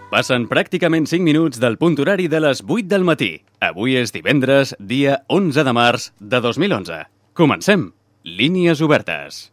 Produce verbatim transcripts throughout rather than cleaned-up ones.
Passen pràcticament cinc minuts del punt horari de les vuit del matí. Avui és divendres, dia onze de març de dos mil onze. Comencem. Línies obertes.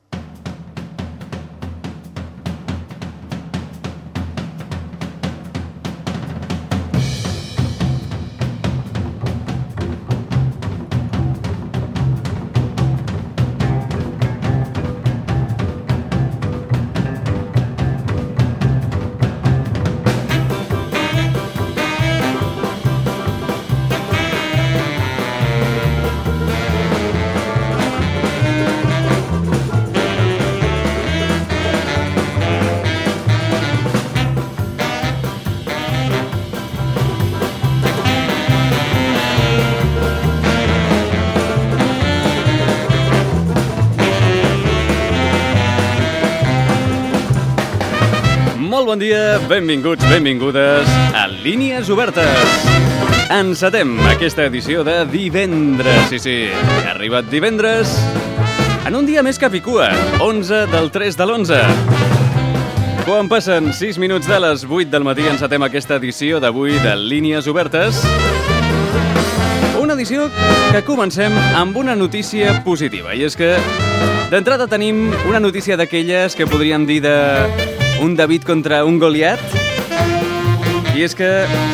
Molt bon dia, benvinguts, benvingudes a Línies Obertes. Encetem aquesta edició de divendres. Sí, sí, ha arribat divendres en un dia més capicua, onze del tres de l'onze. Quan passen sis minuts de les vuit del matí, encetem aquesta edició d'avui de Línies Obertes. Una edició que comencem amb una notícia positiva, i és que d'entrada tenim una notícia d'aquelles que podríem dir de un David contra un Goliat, i és que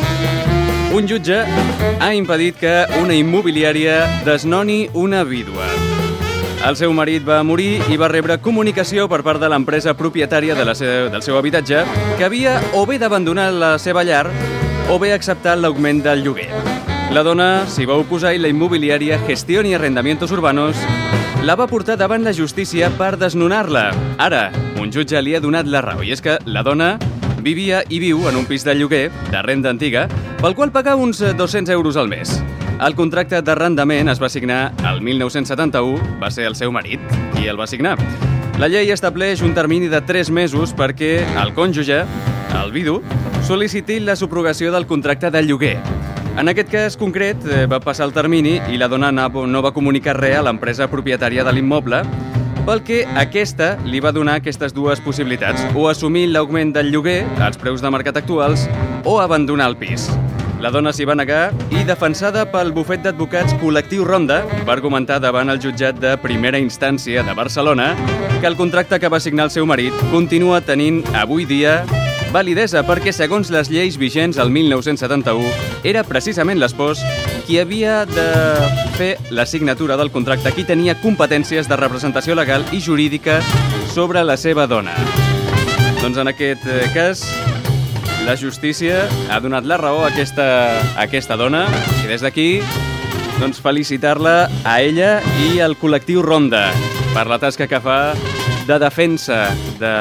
un jutge ha impedit que una immobiliària desnoni una vídua. El seu marit va morir i va rebre comunicació per part de l'empresa propietària de la seu, del seu habitatge que havia o bé d'abandonar la seva llar o bé acceptar l'augment del lloguer. La dona s'hi va oposar i la immobiliària Gestión y Arrendamientos Urbanos la va portar davant la justícia per desnonar-la. Ara, un jutge li ha donat la raó, i és que la dona vivia i viu en un pis de lloguer de renda antiga pel qual paga uns dos-cents euros al mes. El contracte d'arrendament es va signar el mil nou-cents setanta-u, va ser el seu marit qui el va signar. La llei estableix un termini de tres mesos perquè el cònjuge, el vidu, sol·liciti la subrogació del contracte de lloguer. En aquest cas concret va passar el termini i la dona no va comunicar res a l'empresa propietària de l'immoble, pel que aquesta li va donar aquestes dues possibilitats: o assumir l'augment del lloguer, als preus de mercat actuals, o abandonar el pis. La dona s'hi va negar i, defensada pel bufet d'advocats Col·lectiu Ronda, va argumentar davant el jutjat de primera instància de Barcelona que el contracte que va signar el seu marit continua tenint avui dia validesa perquè, segons les lleis vigents el mil nou-cents setanta-u, era precisament l'espòs qui havia de fer la signatura del contracte, qui tenia competències de representació legal i jurídica sobre la seva dona. Doncs en aquest cas, la justícia ha donat la raó a aquesta, a aquesta dona, i des d'aquí doncs, felicitar-la a ella i al Col·lectiu Ronda per la tasca que fa de defensa de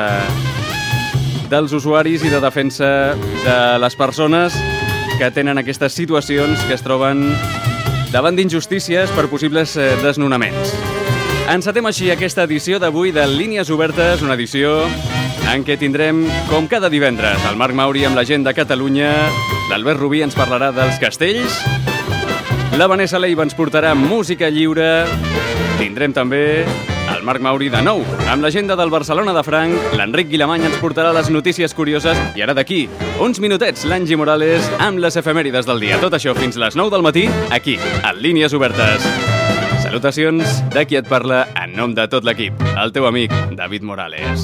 dels usuaris i de defensa de les persones que tenen aquestes situacions, que es troben davant d'injustícies per possibles desnonaments. Encetem així aquesta edició d'avui de Línies Obertes, una edició en què tindrem, com cada divendres, el Marc Mauri amb la gent de Catalunya, l'Albert Rubí ens parlarà dels castells, la Vanessa Leiva ens portarà música lliure, tindrem també el Marc Mauri de nou, amb l'agenda del Barcelona de Franc, l'Enric Guilamany ens portarà les notícies curioses i ara d'aquí, uns minutets, l'Angie Morales amb les efemèrides del dia. Tot això fins les nou del matí, aquí, a Línies Obertes. Salutacions de qui et parla en nom de tot l'equip, el teu amic David Morales.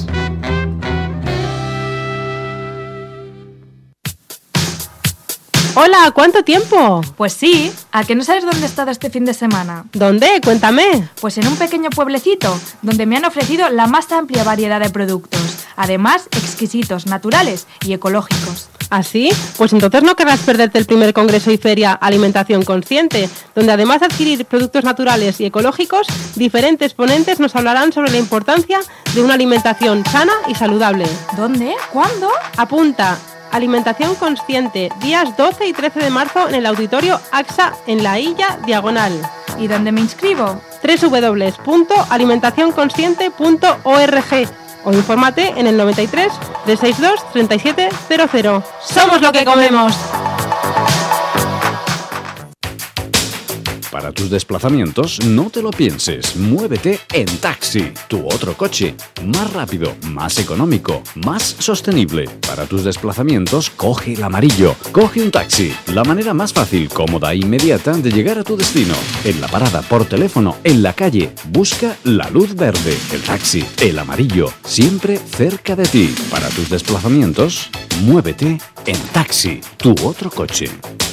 Hola, ¿cuánto tiempo? Pues sí, ¿a que no sabes dónde he estado este fin de semana? ¿Dónde? Cuéntame. Pues en un pequeño pueblecito, donde me han ofrecido la más amplia variedad de productos, además exquisitos, naturales y ecológicos. ¿Ah, sí? Pues entonces no querrás perderte el primer congreso y feria Alimentación Consciente, donde además de adquirir productos naturales y ecológicos, diferentes ponentes nos hablarán sobre la importancia de una alimentación sana y saludable. ¿Dónde? ¿Cuándo? Apunta. Alimentación Consciente, días doce y trece de marzo en el Auditorio AXA en La Illa, Diagonal. ¿Y dónde me inscribo? doble u doble u doble u punto alimentación consciente punto org o infórmate en el noventa y tres, trescientos sesenta y dos, treinta y siete cero cero. ¡Somos lo que comemos! Para tus desplazamientos, no te lo pienses. Muévete en taxi, tu otro coche. Más rápido, más económico, más sostenible. Para tus desplazamientos, coge el amarillo. Coge un taxi. La manera más fácil, cómoda e inmediata de llegar a tu destino. En la parada, por teléfono, en la calle. Busca la luz verde, el taxi, el amarillo. Siempre cerca de ti. Para tus desplazamientos, muévete en taxi, tu otro coche.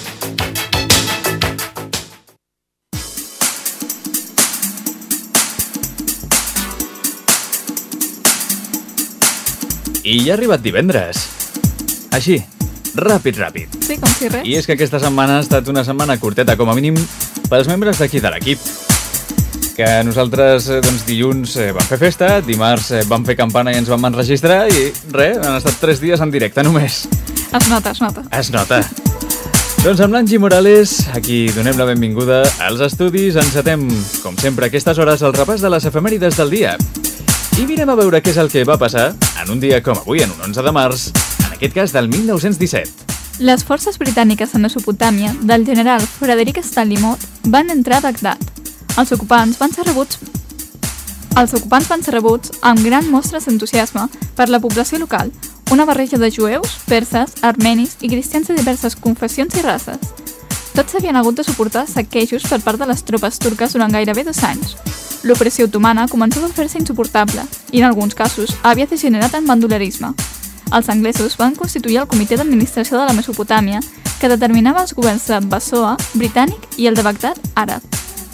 I ja ha arribat divendres. Així, ràpid, ràpid. Sí, com si res. I és que aquesta setmana ha estat una setmana curteta, com a mínim, pels membres d'aquí de l'equip. Que nosaltres, doncs, dilluns eh, vam fer festa, dimarts eh, vam fer campana i ens vam enregistrar i res, han estat tres dies en directe només. Es nota, es nota. Es nota. Doncs amb l'Angie Morales, aquí donem la benvinguda als estudis, encetem, com sempre, a aquestes hores, el repàs de les efemèrides del dia. I mirem a veure què és el que va passar en un dia com avui, en un onze de març, en aquest cas del mil nou-cents disset. Les forces britàniques a Mesopotàmia del general Frederic Stanley Mott van entrar a Bagdad. Els ocupants van ser rebuts Els ocupants van ser rebuts amb gran mostres d'entusiasme per la població local, una barreja de jueus, perses, armenis i cristians de diverses confessions i races. Tots havien hagut de suportar saquejos per part de les tropes turques durant gairebé dos anys. L'opressió otomana començava a fer-se insuportable i, en alguns casos, havia degenerat en bandolerisme. Els anglesos van constituir el Comitè d'Administració de la Mesopotàmia, que determinava els governs de Bassoa, britànic, i el de Bagdad, àrab.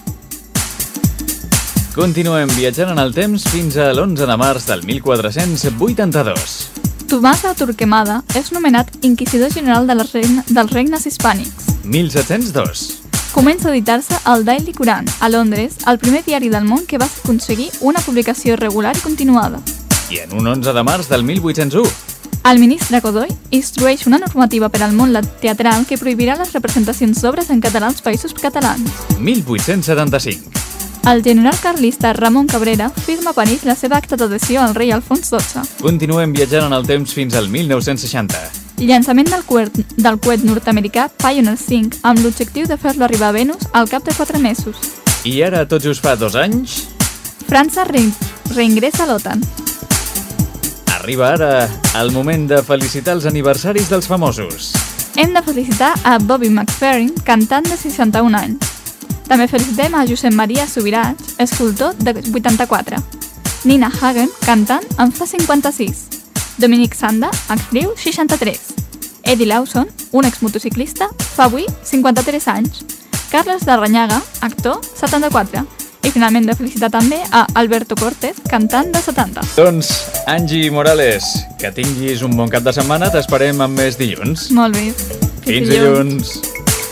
Continuem viatjant en el temps fins a l'onze de març del mil quatre-cents vuitanta-dos. Tomàs de Torquemada és nomenat inquisidor general de les regna, dels regnes hispànics. mil set-cents dos. Comença a editar-se el Daily Quran, a Londres, el primer diari del món que va aconseguir una publicació regular i continuada. I en un onze de març del mil vuit-cents u. El ministre Godoy instrueix una normativa per al món teatral que prohibirà les representacions d'obres en català als països catalans. mil vuit-cents setanta-cinc. El general carlista Ramon Cabrera firma a París la seva acta d'adhesió al rei Alfons dotze. Continuem viatjant en el temps fins al mil nou-cents seixanta. Llançament del coet, del coet nord-americà Pioneer cinc amb l'objectiu de fer-lo arribar a Venus al cap de quatre mesos. I ara, tot just fa dos anys, França re reingressa a l'OTAN. arriba ara el moment de felicitar els aniversaris dels famosos. Hem de felicitar a Bobby McFerrin, cantant de seixanta-un anys. També felicitem a Josep Maria Subirats, escultor de vuitanta-quatre. Nina Hagen, cantant, en fa cinquanta-sis. Dominic Sanda, actriu, seixanta-tres. Eddie Lawson, un exmotociclista, fa avui cinquanta-tres anys. Carles Larrañaga, actor, setanta-quatre. I finalment de felicitar també a Alberto Cortés, cantant de setanta. Doncs, Angie Morales, que tinguis un bon cap de setmana, t'esperem amb més dilluns. Molt bé. Fins dilluns.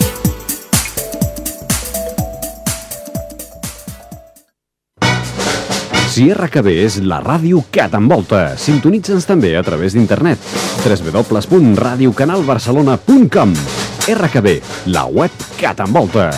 Si R K B és la ràdio que t'envolta, sintonitza'ns també a través d'internet. w w w punt radio canal barcelona punt com. R K B, la web que t'envolta.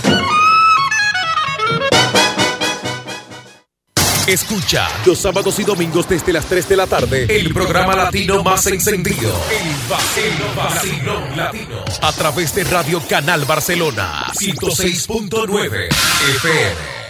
Escucha los sábados y domingos desde las tres de la tarde el programa latino más encendido, el Vacilón, Vacilón Latino, a través de Radio Canal Barcelona ciento seis punto nueve F M.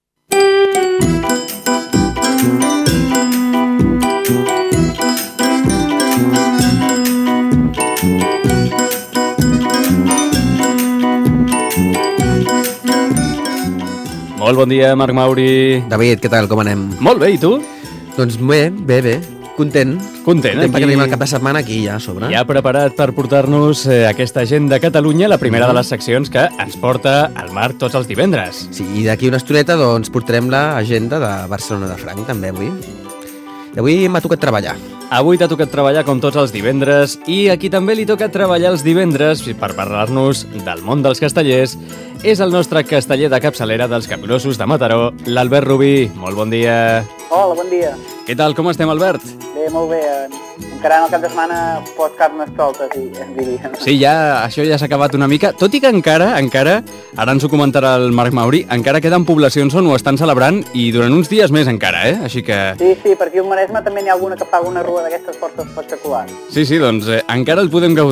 Molt bon dia, Marc Mauri. David, què tal? Com anem? Molt bé, i tu? Doncs bé, bé, bé. Content. Content, aquí. Perquè tenim el cap de setmana aquí ja a sobre. Ja preparat per portar-nos eh, aquesta gent de Catalunya, la primera de les seccions que ens porta al Marc tots els divendres. Sí, i d'aquí una estoneta doncs portarem l'agenda de Barcelona de Franc també avui. I avui m'ha tocat treballar. Avui t'ha tocat treballar com tots els divendres i aquí també li toca treballar els divendres per parlar-nos del món dels castellers. És el nostre casteller de capçalera dels Capgrossos de Mataró, l'Albert Rubí. Molt bon dia. Hola, bon dia. Què tal, com estem, Albert? Bé, molt bé. Encarant el cap de setmana pot carnestoltes, en diríem. Sí, ja, això ja s'ha acabat una mica, tot i que encara, encara, ara ens ho comentarà el Marc Mauri, encara queden poblacions on ho estan celebrant i durant uns dies més encara, eh? Així que... Sí, sí, per aquí al Maresme també n'hi ha alguna que fa una rua d'aquestes força espectaculars. Sí, sí, doncs eh, encara el podem gaudir.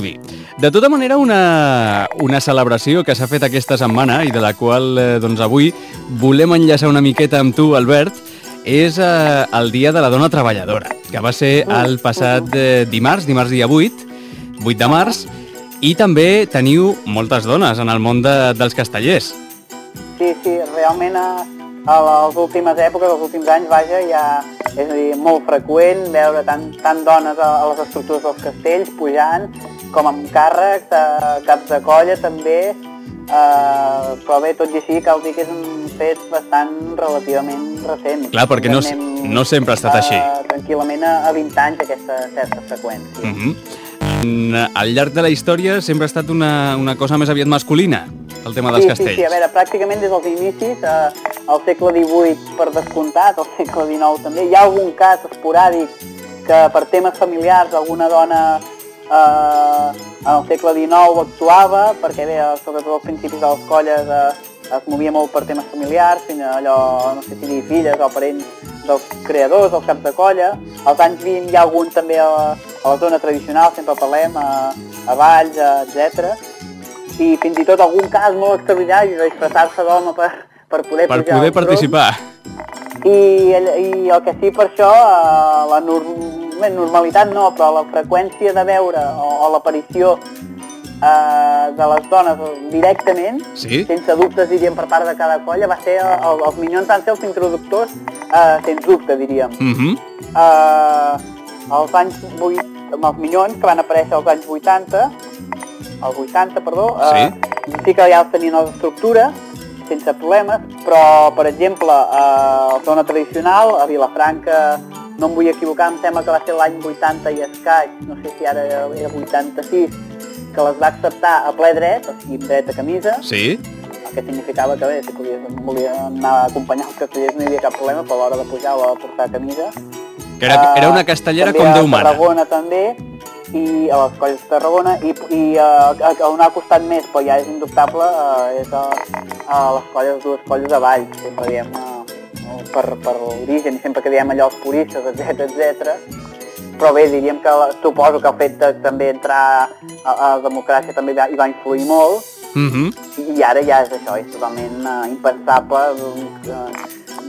De tota manera, una, una celebració que s'ha fet aquesta setmana i de la qual eh, doncs avui volem enllaçar una miqueta amb tu, Albert, és eh, el Dia de la Dona Treballadora, que va ser el passat eh, dimarts, dimarts dia vuit, vuit de març, i també teniu moltes dones en el món de, dels castellers. Sí, sí, realment a, a les últimes èpoques, als últims anys, vaja, ja és a dir, molt freqüent veure tant, tant dones a, a les estructures dels castells pujant, com amb càrrecs, eh, caps de colla també, eh, però bé, tot i així cal dir que és un fet bastant relativament recent. Clar, perquè no, no sempre ha estat així. Eh, tranquil·lament a, a vint anys aquesta certa freqüència. Mm-hmm. Al llarg de la història sempre ha estat una, una cosa més aviat masculina, el tema dels sí, castells. Sí, sí, a veure, pràcticament des dels inicis, eh, al segle divuit per descomptat, al segle dinou també, hi ha algun cas esporàdic que per temes familiars alguna dona eh, al segle dinou actuava, perquè bé, sobretot als principis de les colles eh, es movia molt per temes familiars, fins a allò, no sé si dir filles o parents dels creadors, dels caps de colla. Als anys vint hi ha algun també a, a la zona tradicional, sempre parlem, a, a Valls, etcètera. I fins i tot algun cas molt extraordinari de disfressar-se d'home per, per poder per pujar poder participar. I, I el que sí per això, la norm, normalitat no, però la freqüència de veure o, o l'aparició eh, de les dones directament, sí? Sense dubtes, diríem, per part de cada colla, va ser, el, els Minyons van ser els introductors, eh, sens dubte, diríem. Mm-hmm. eh, als anys vuit, amb els Minyons, que van aparèixer als anys vuitanta, als vuitanta, perdó, eh, sí? sí que ja els tenien a l'estructura, sense problemes, però, per exemple, a la zona tradicional, a Vilafranca, no em vull equivocar, em sembla que va ser l'any vuitanta i escaig, no sé si ara era vuitanta-sis, que les va acceptar a ple dret, o sigui, dret a camisa, sí? el que significava que bé, si podies, volia anar a acompanyar els castellers no hi havia cap problema, però a l'hora de pujar o de portar camisa. Que era, era una castellera uh, com Déu mana. També a Tarragona també, i a les colles de Tarragona, i, i uh, a, a on ha costat més, però ja és indubtable, uh, és a, a les colles, dues colles de Valls, sempre diem, uh, per, per l'origen, i sempre que diem allò els puristes, etcètera, etcètera. Però bé, diríem que suposo que el fet de també entrar a, a la democràcia també hi va influir molt, mm-hmm. i, i ara ja és això, és totalment uh, impensable uh,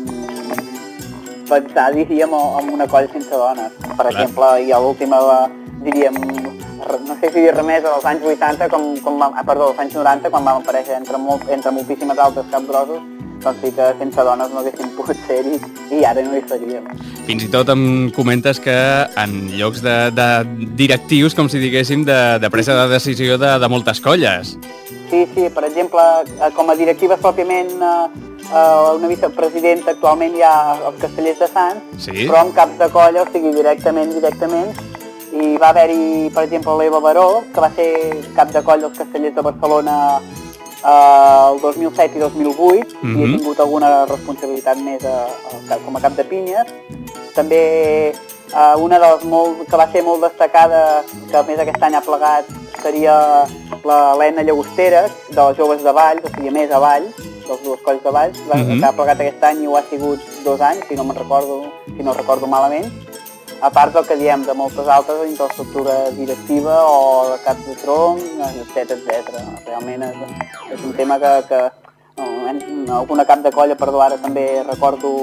pensar, diríem, en una colla sense dones. Per Clar. exemple, i a l'última, diríem, no sé si dir res més, als anys vuitanta, com, com va, ah, perdó, als anys noranta, quan vam aparèixer entre, molt, entre moltíssimes altres capgrossos, doncs sí que sense dones no haguéssim pogut ser-hi i ara no hi seríem. Fins i tot em comentes que en llocs de, de directius, com si diguéssim, de, de presa de decisió de, de moltes colles. Sí, sí, per exemple, com a directives pròpiament, eh, una vicepresidenta actualment hi ha els castellers de Sants, sí? Però amb caps de colla, o sigui, directament, directament, i va haver-hi, per exemple, l'Eva Baró, que va ser cap de colla dels castellers de Barcelona eh, el dos mil set i dos mil vuit, mm-hmm. i he tingut alguna responsabilitat més a, a, com a cap de pinyes. També eh, una de les molt, que va ser molt destacada, que a més aquest any ha plegat, seria l'Helena Llagostera, de les joves de Valls, o sigui, a més a Valls, dels dues colles de Valls, mm-hmm. que ha plegat aquest any i ho ha sigut dos anys, si no me'n recordo, si no recordo malament. A part del que diem de moltes altres, infraestructura directiva o de caps de tronc, etcètera, etcètera. Realment és, és un tema que, que alguna cap de colla, perdó, ara també recordo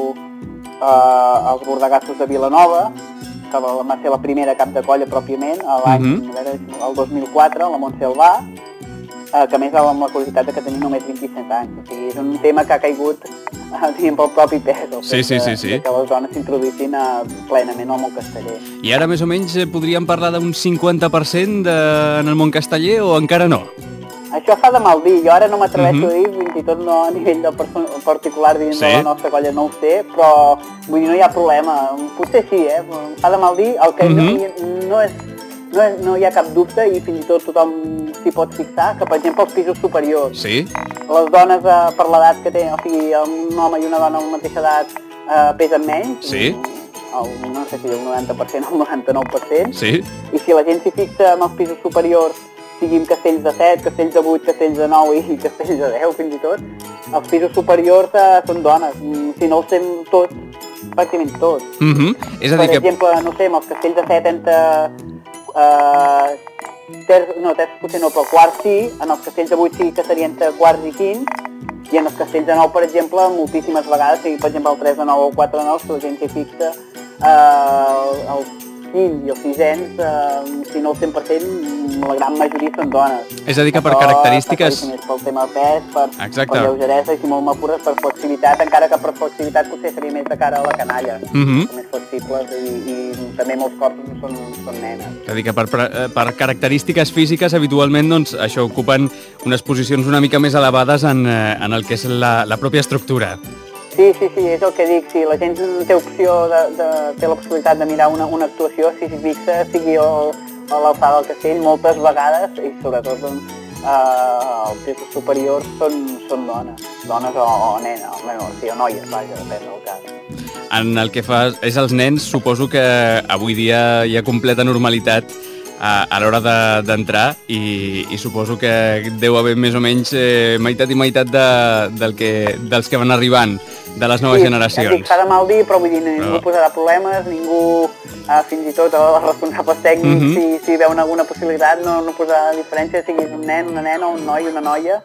eh, els bordegassos de Vilanova, que va ser la primera cap de colla pròpiament, l'any mm-hmm. el dos mil quatre, la Montse Albà, eh, que a més amb la curiositat de que tenia només vint-i-set anys. O sigui, és un tema que ha caigut diguem, pel propi pes, el sí, sí, sí, sí. que les dones s'introduïssin plenament al món casteller. I ara més o menys podríem parlar d'un cinquanta per cent de... en el món casteller o encara no? Això fa de mal dir, jo ara no m'atreveixo mm-hmm. a dir, fins i tot no a nivell de person particular dins sí? de la nostra colla no ho sé, però vull dir, no hi ha problema, potser sí, eh? Fa de mal dir, el que mm-hmm. no, no, és, no, és, no hi ha cap dubte i fins i tot tothom s'hi pot fixar, que per exemple els pisos superiors, sí? les dones eh, per l'edat que tenen, o sigui, un home i una dona a la mateixa edat eh, pesen menys, sí? el, no sé si el noranta per cent o el noranta-nou per cent, sí? I si la gent s'hi fixa en els pisos superiors, siguin castells de set, castells de vuit, castells de nou i castells de deu fins i tot, els pisos superiors eh, són dones, si no els fem tots, pràcticament tots. Mm-hmm. És a dir per que... exemple, no sé, amb els castells de set entre... Eh, Terç, no, terç potser no, però quarts sí, en els castells de vuit sí que serien entre quarts i quints, i en els castells de nou, per exemple, moltíssimes vegades, si per exemple el tres de nou o el quatre de nou, si la gent s'hi fixa, eh, els quints i els sisens, eh, si no el cent per cent, la gran majoria són dones. És a dir, que per Això característiques... Més pel tema del pes, per, Exacte. per lleugeresa, i si molt m'apures, per flexibilitat, encara que per flexibilitat potser seria més de cara a la canalla, Mhm. són més flexibles i, i també molts cops són, són nenes. És a dir, que per, per, per característiques físiques, habitualment, doncs, això ocupen unes posicions una mica més elevades en, eh, en el que és la, la pròpia estructura. Sí, sí, sí, és el que dic, si la gent té opció de, de té la possibilitat de mirar una, una actuació, si s'hi fixa, sigui el, a l'alçada del castell, moltes vegades, i sobretot doncs, eh, els pisos superiors són, són dones, dones o, o nenes, o, bueno, sí, o noies, vaja, depèn del cas. En el que fa és els nens, suposo que avui dia hi ha completa normalitat a, a l'hora d'entrar de, i, i suposo que deu haver més o menys eh, meitat i meitat de, del que, dels que van arribant de les noves sí, generacions. Sí, s'ha de mal dir, però vull dir, ningú Però... posarà problemes, ningú, eh, fins i tot els responsables tècnics, Mhm. si, si veuen alguna possibilitat, no, no posarà diferència, siguis un nen, una nena, un noi, una noia,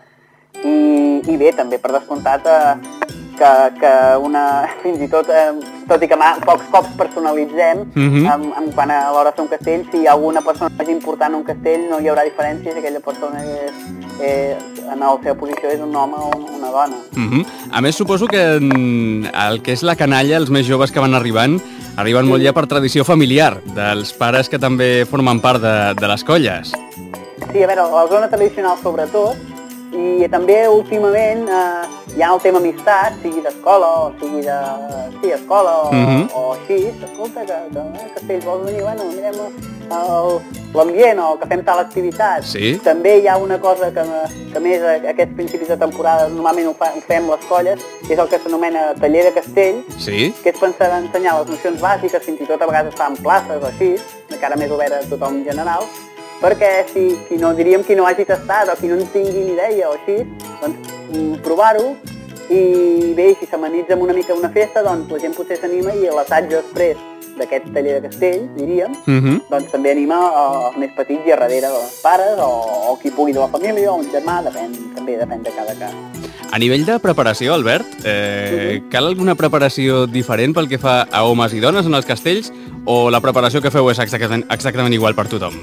i, i bé, també per descomptat eh, que, que una, fins i tot, eh, tot i que ma, pocs cops personalitzem, Mhm. en, en quan a l'hora de fer un castell, si hi ha alguna persona més important en un castell, no hi haurà diferència si aquella persona és, és, en la seva posició és un home o una dona. Mhm. A més, suposo que mm, el que és la canalla, els més joves que van arribant, arriben molt ja per tradició familiar, dels pares que també formen part de, de les colles. Sí, a veure, a la zona tradicional sobretot, i també últimament eh, hi ha el tema amistat, sigui d'escola o sigui de... sí, escola o, Mhm. o així, escolta, que, que eh, Castells vols venir, bueno, mirem el- l'ambient o que fem tal activitat. Sí. També hi ha una cosa que, que més a aquests principis de temporada normalment ho, fa, ho fem les colles, que és el que s'anomena taller de castell, Sí? que és pensar en ensenyar les nocions bàsiques, fins i tot a vegades es fan places o així, encara més obert a tothom en general, perquè si qui no, diríem qui no hagi tastat o qui no en tingui ni idea o així, doncs mm, provar-ho i bé, si s'amenitza amb una mica una festa, doncs la gent potser s'anima i l'assaig després d'aquest taller de castell, diríem, Mhm. doncs també anima eh, els més petits i a darrere dels pares o, o qui pugui de la família o un germà, depèn, també depèn de cada cas. A nivell de preparació, Albert, eh, Mhm. cal alguna preparació diferent pel que fa a homes i dones en els castells o la preparació que feu és exactament, exactament igual per tothom?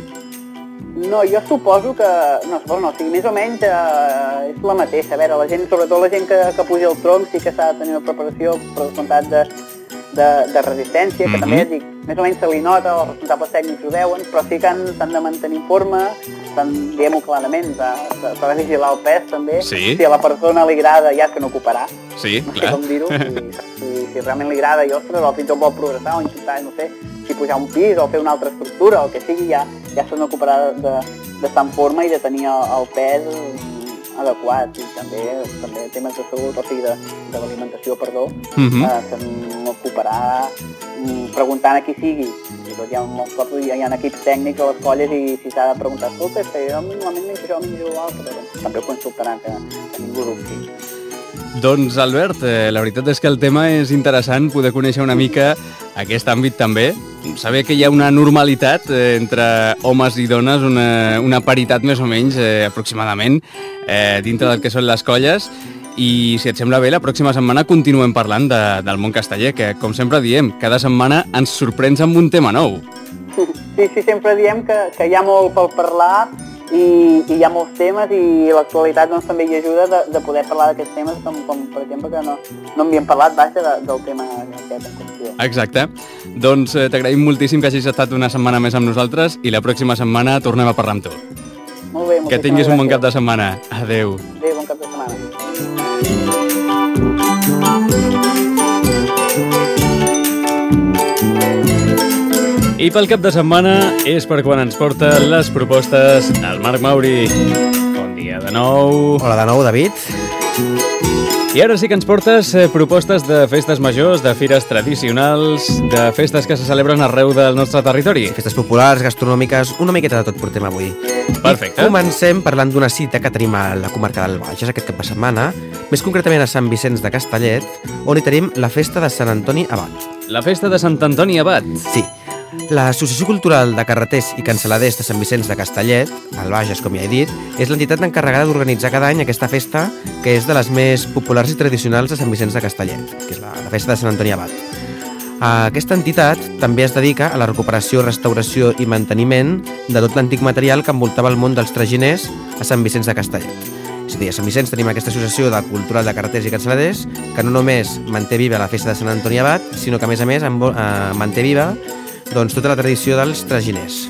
No, jo suposo que... No, suposo no, o sigui, més o menys eh, és la mateixa. A veure, la gent, sobretot la gent que, que puja al tronc, sí que s'ha de tenir una preparació per descomptat de, de, de resistència, que Mhm. també, dic, més o menys se li nota, els responsables tècnics ho veuen, però sí que han- s'han de mantenir en forma, s'han- diguem-ho clarament, s'ha s'ha de vigilar el pes també. Sí. Si a la persona li agrada, ja que no ocuparà. Sí, No sé clar. com dir-ho, si, si, si realment li agrada i, ostres, o fins i tot vol progressar o intentar, no sé, si pujar un pis o fer una altra estructura o el que sigui, ja, ja se n'ocuparà d'estar en forma i de tenir el, el pes mm, adequat. I també, també temes de salut, o sigui, de, de l'alimentació, perdó, Mhm. eh, se n'ocuparà mm, preguntant a qui sigui. I tot hi ha molts cops, hi ha, hi ha equips tècnics a les colles i si s'ha de preguntar, escolta, és que jo normalment menjo això, menjo l'altre, doncs també ho consultaran, que, que ningú dubti. Doncs, Albert, eh, la veritat és que el tema és interessant, poder conèixer una mica aquest àmbit també, saber que hi ha una normalitat eh, entre homes i dones, una, una paritat més o menys, eh, aproximadament, eh, dintre del que són les colles, i si et sembla bé, la pròxima setmana continuem parlant de, del món casteller, que, com sempre diem, cada setmana ens sorprens amb un tema nou. Sí, sí, sempre diem que, que hi ha molt per parlar i, i hi ha molts temes i l'actualitat doncs, també hi ajuda de, de poder parlar d'aquests temes com, com per exemple que no, no havíem parlat vaja, de, del tema aquest en qüestió. Exacte. Doncs eh, t'agraïm moltíssim que hagis estat una setmana més amb nosaltres i la pròxima setmana tornem a parlar amb tu. Molt bé, Que tinguis un bon cap de setmana. Adeu. Adéu, bon cap de setmana. I pel cap de setmana és per quan ens porta les propostes el Marc Mauri. Bon dia de nou. Hola de nou, David. I ara sí que ens portes eh, propostes de festes majors, de fires tradicionals, de festes que se celebren arreu del nostre territori. Festes populars, gastronòmiques, una miqueta de tot portem avui. Perfecte. Comencem parlant d'una cita que tenim a la comarca del Bages aquest cap de setmana, més concretament a Sant Vicenç de Castellet, on hi tenim la festa de Sant Antoni Abat. La festa de Sant Antoni Abat. Sí, L'Associació Cultural de Carreters i Cansaladers de Sant Vicenç de Castellet, al Bages, com ja he dit, és l'entitat encarregada d'organitzar cada any aquesta festa, que és de les més populars i tradicionals de Sant Vicenç de Castellet, que és la, la festa de Sant Antoni Abat. Aquesta entitat també es dedica a la recuperació, restauració i manteniment de tot l'antic material que envoltava el món dels traginers a Sant Vicenç de Castellet. És a dir, a Sant Vicenç tenim aquesta associació de cultural de carreters i cansaladers que no només manté viva la festa de Sant Antoni Abat, sinó que a més a més manté viva doncs, tota la tradició dels traginers.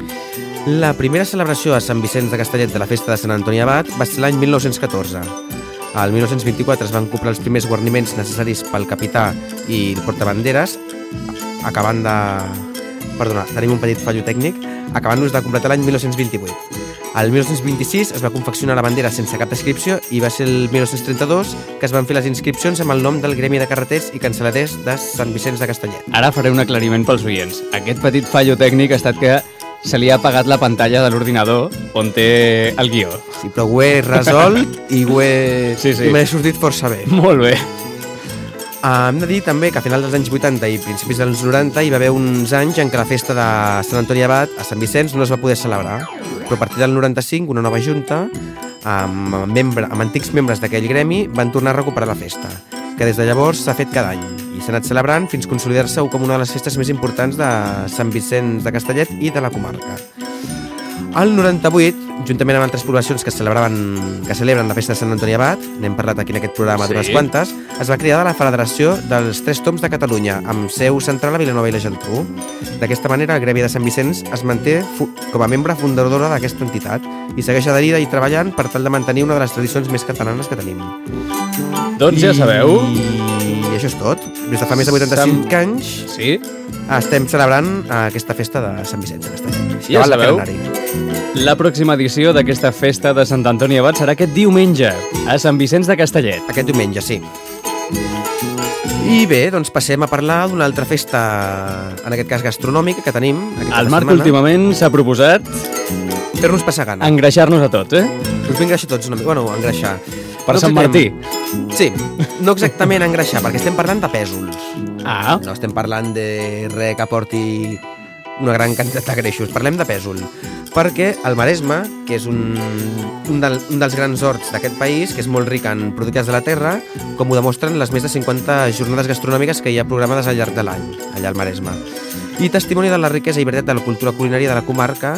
La primera celebració a Sant Vicenç de Castellet de la festa de Sant Antoni Abat va ser l'any mil nou-cents catorze. Al mil nou-cents vint-i-quatre es van comprar els primers guarniments necessaris pel capità i el portabanderes, acabant de... Perdona, tenim un petit fallo tècnic, acabant-nos de completar l'any mil nou-cents vint-i-vuit. El mil nou-cents vint-i-sis es va confeccionar la bandera sense cap descripció i va ser el mil nou-cents trenta-dos que es van fer les inscripcions amb el nom del Gremi de Carreters i Cansaladers de Sant Vicenç de Castellet. Ara faré un aclariment pels oients. Aquest petit fallo tècnic ha estat que se li ha apagat la pantalla de l'ordinador on té el guió. Sí, però ho he resolt i ho he... Sí, sí. I m'he sortit força bé. Molt bé. Uh, hem de dir també que a finals dels anys vuitanta i principis dels noranta hi va haver uns anys en què la festa de Sant Antoni Abat a Sant Vicenç no es va poder celebrar, però a partir del noranta-cinc una nova junta amb, membre, amb antics membres d'aquell gremi van tornar a recuperar la festa, que des de llavors s'ha fet cada any i s'ha anat celebrant fins a consolidar-se com una de les festes més importants de Sant Vicenç de Castellet i de la comarca. Al noranta-vuit, juntament amb altres poblacions que celebraven, que celebren la festa de Sant Antoni Abat, n'hem parlat aquí en aquest programa sí. d'unes quantes, es va crear la Federació dels Tres Tombs de Catalunya, amb seu central a Vilanova i la Geltrú. D'aquesta manera, el Gremi de Sant Vicenç es manté com a membre fundadora d'aquesta entitat i segueix adherida i treballant per tal de mantenir una de les tradicions més catalanes que tenim. Doncs ja sabeu. I això és tot. Des de fa més de vuitanta-cinc Sam... anys sí? estem celebrant aquesta festa de Sant Vicenç de Castellet. Ja sabeu. La pròxima edició d'aquesta festa de Sant Antoni Abat serà aquest diumenge a Sant Vicenç de Castellet. Aquest diumenge, sí. I bé, doncs passem a parlar d'una altra festa, en aquest cas gastronòmica, que tenim aquesta El Marc setmana. últimament s'ha proposat fer-nos passar gana. engreixar-nos a tots, eh? Us vull engreixar tots una mica. Bueno, engreixar. Per no Sant Martí. Sí, no exactament engreixar, perquè estem parlant de pèsols. Ah. No estem parlant de res que porti una gran quantitat de greixos. Parlem de pèsol. Perquè el Maresme, que és un, un, del, un dels grans horts d'aquest país, que és molt ric en productes de la terra, com ho demostren les més de cinquanta jornades gastronòmiques que hi ha programades al llarg de l'any, allà al Maresme. I testimoni de la riquesa i varietat de la cultura culinària de la comarca,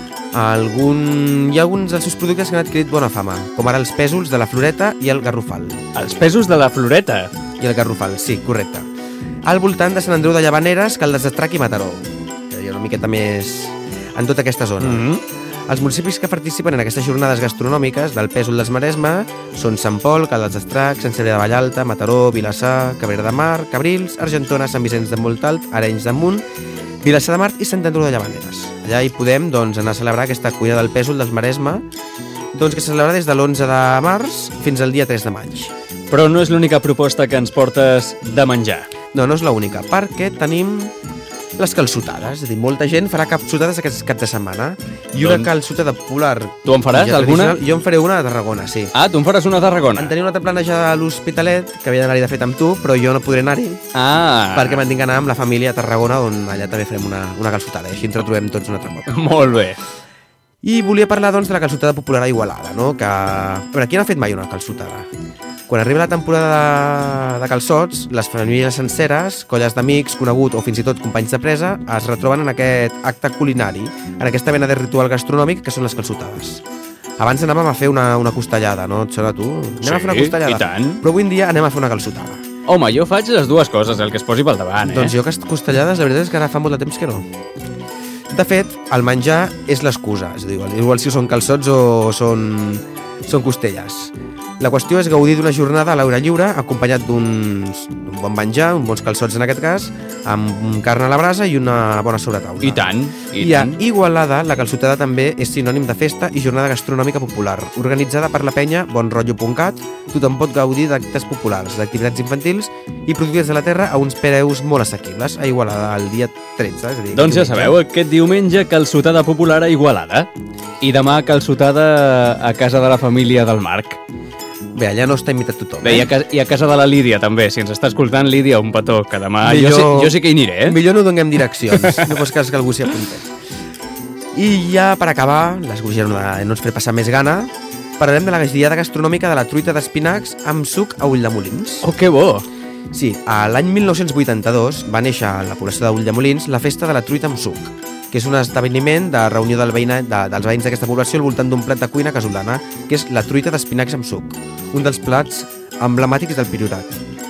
algun... hi ha alguns dels seus productes que han adquirit bona fama, com ara els pèsols de la Floreta i el garrofal. Els pèsols de la Floreta? I el garrofal, sí, correcte. Al voltant de Sant Andreu de Llavaneres, Caldes d'Estrac i Mataró, que hi ha una miqueta més en tota aquesta zona. Mm-hmm. Els municipis que participen en aquestes jornades gastronòmiques del pèsol dels Maresme són Sant Pol, Caldes d'Estrac, Sant Cebrià de Vallalta, Mataró, Vilassar, Cabrera de Mar, Cabrils, Argentona, Sant Vicenç de Montalt, Arenys de Munt, Vilassar de Mar i Sant Andreu de Llavaneres. Allà hi podem doncs, anar a celebrar aquesta cuina del pèsol dels Maresme, doncs, que se celebra des de l'onze de març fins al dia tres de maig. Però no és l'única proposta que ens portes de menjar. No, no és l'única, perquè tenim les calçotades. És a dir, molta gent farà calçotades aquest cap de setmana. I una doncs... calçotada popular... Tu en faràs alguna? Jo en faré una a Tarragona, sí. Ah, tu en faràs una a Tarragona? En tenia una altra planejada a l'Hospitalet, que havia d'anar-hi de fet amb tu, però jo no podré anar-hi. Ah. Perquè me'n tinc d'anar amb la família a Tarragona, on allà també farem una, una calçotada. I així ens retrobem tots un altre cop. Molt bé. I volia parlar, doncs, de la calçotada popular a Igualada, no? Que... A veure, qui n'ha fet mai una calçotada? Quan arriba la temporada de calçots, les famílies senceres, colles d'amics, conegut o fins i tot companys de presa, es retroben en aquest acte culinari, en aquesta mena de ritual gastronòmic que són les calçotades. Abans anàvem a fer una, una costellada, no? Et sona a tu? Anem sí, a fer una costellada. I tant. Però avui en dia anem a fer una calçotada. Home, jo faig les dues coses, el que es posi pel davant, eh? Doncs jo que costellades, la veritat és que ara fa molt de temps que no. De fet, el menjar és l'excusa. És a dir, igual si són calçots o són, són costelles. La qüestió és gaudir d'una jornada a l'aire lliure acompanyat d'un bon menjar, uns bons calçots en aquest cas, amb carn a la brasa i una bona sobretaula. I tant, i, I a tant. Igualada, la calçotada també és sinònim de festa i jornada gastronòmica popular. Organitzada per la penya bon rotllo punt cat, tothom pot gaudir d'actes populars, d'activitats infantils i productes de la terra a uns preus molt assequibles a Igualada el dia tretze. És a dir, doncs ja sabeu, aquest diumenge calçotada popular a Igualada i demà calçotada a casa de la família del Marc. Bé, allà no està imitat tothom. Bé, i a, casa, i a casa de la Lídia també, si ens està escoltant, Lídia, un petó, que demà millor, jo, sí, jo sí que hi aniré, eh? Millor no donem direccions, no fos cas que algú s'hi apuntés. I ja per acabar, l'església no, no ens fer passar més gana, parlarem de la diada gastronòmica de la truita d'espinacs amb suc a Ulldemolins. Oh, que bo! Sí, a l'any mil nou-cents vuitanta-dos va néixer a la població d'Ulldemolins la festa de la truita amb suc, que és un esdeveniment de reunió del veïna, de, dels veïns d'aquesta població al voltant d'un plat de cuina casolana, que és la truita d'espinacs amb suc, un dels plats emblemàtics del Priorat.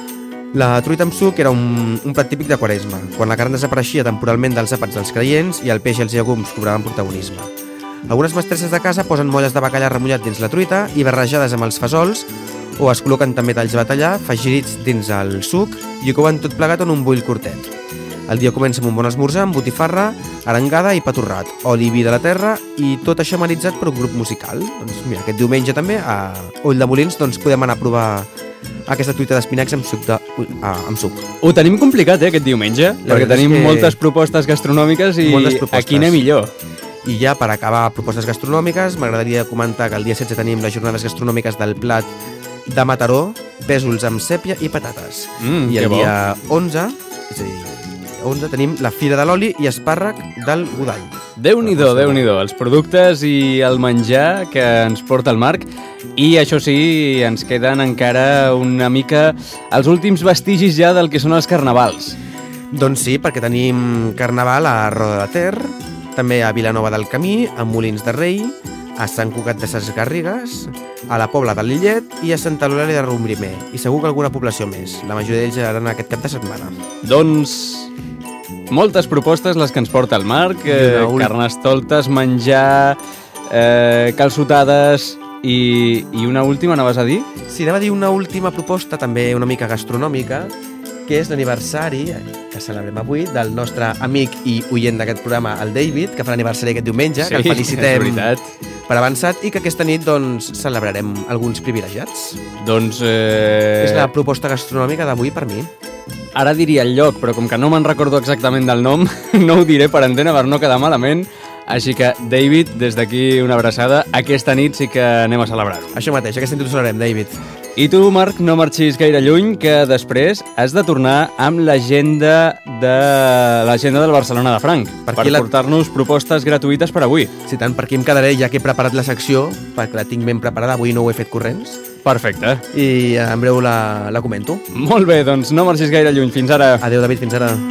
La truita amb suc era un, un plat típic de Quaresma, quan la carn desapareixia temporalment dels àpats dels creients i el peix i els llegums cobraven protagonisme. Algunes mestresses de casa posen molles de bacallà remullat dins la truita i barrejades amb els fesols, o es col·loquen també talls de bacallà afegits dins el suc i ho couen tot plegat en un bull curtet. El dia comença amb un bon esmorzar amb botifarra, arengada i pa torrat, oli i vi de la terra i tot això amenitzat per un grup musical. Doncs mira, aquest diumenge també a Ulldemolins doncs, podem anar a provar aquesta truita d'espinacs amb suc. De, uh, amb suc. Ho tenim complicat, eh, aquest diumenge, la perquè tenim que... moltes propostes gastronòmiques i propostes. Aquí anem millor. I ja per acabar propostes gastronòmiques, m'agradaria comentar que el dia setze tenim les jornades gastronòmiques del plat de Mataró, pèsols amb sèpia i patates. Mm, I el bo. dia onze, és a dir, onze tenim la Fira de l'Oli i espàrrec del Godall. Déu-n'hi-do, Déu-n'hi-do, els productes i el menjar que ens porta el Marc. I això sí, ens queden encara una mica els últims vestigis ja del que són els carnavals. Doncs sí, perquè tenim carnaval a Roda de Ter, també a Vilanova del Camí, a Molins de Rei, a Sant Cugat de Ses Garrigues, a la Pobla de Lillet i a Santa Eulàlia de Rumbrimer. I segur que alguna població més. La majoria d'ells seran aquest cap de setmana. Doncs moltes propostes les que ens porta el Marc, eh, carnestoltes, menjar, eh, calçotades i, i una última, anaves a dir? Sí, anava a dir una última proposta, també una mica gastronòmica, que és l'aniversari, que celebrem avui, del nostre amic i oient d'aquest programa, el David, que fa l'aniversari aquest diumenge, sí, que el felicitem és per avançat i que aquesta nit doncs, celebrarem alguns privilegiats. Doncs... Eh... És la proposta gastronòmica d'avui per mi. Ara diria el lloc, però com que no me'n recordo exactament del nom, no ho diré per antena per no quedar malament. Així que, David, des d'aquí una abraçada. Aquesta nit sí que anem a celebrar-ho. Això mateix, aquesta nit ho celebrem, David. I tu, Marc, no marxis gaire lluny, que després has de tornar amb l'agenda de l'agenda del Barcelona de Franc, per, per la... portar-nos propostes gratuïtes per avui. Sí, tant, per aquí em quedaré, ja que he preparat la secció, perquè la tinc ben preparada, avui no ho he fet corrents. Perfecte. I en breu la, la comento. Molt bé, doncs no marxis gaire lluny. Fins ara. Adéu, David, fins ara.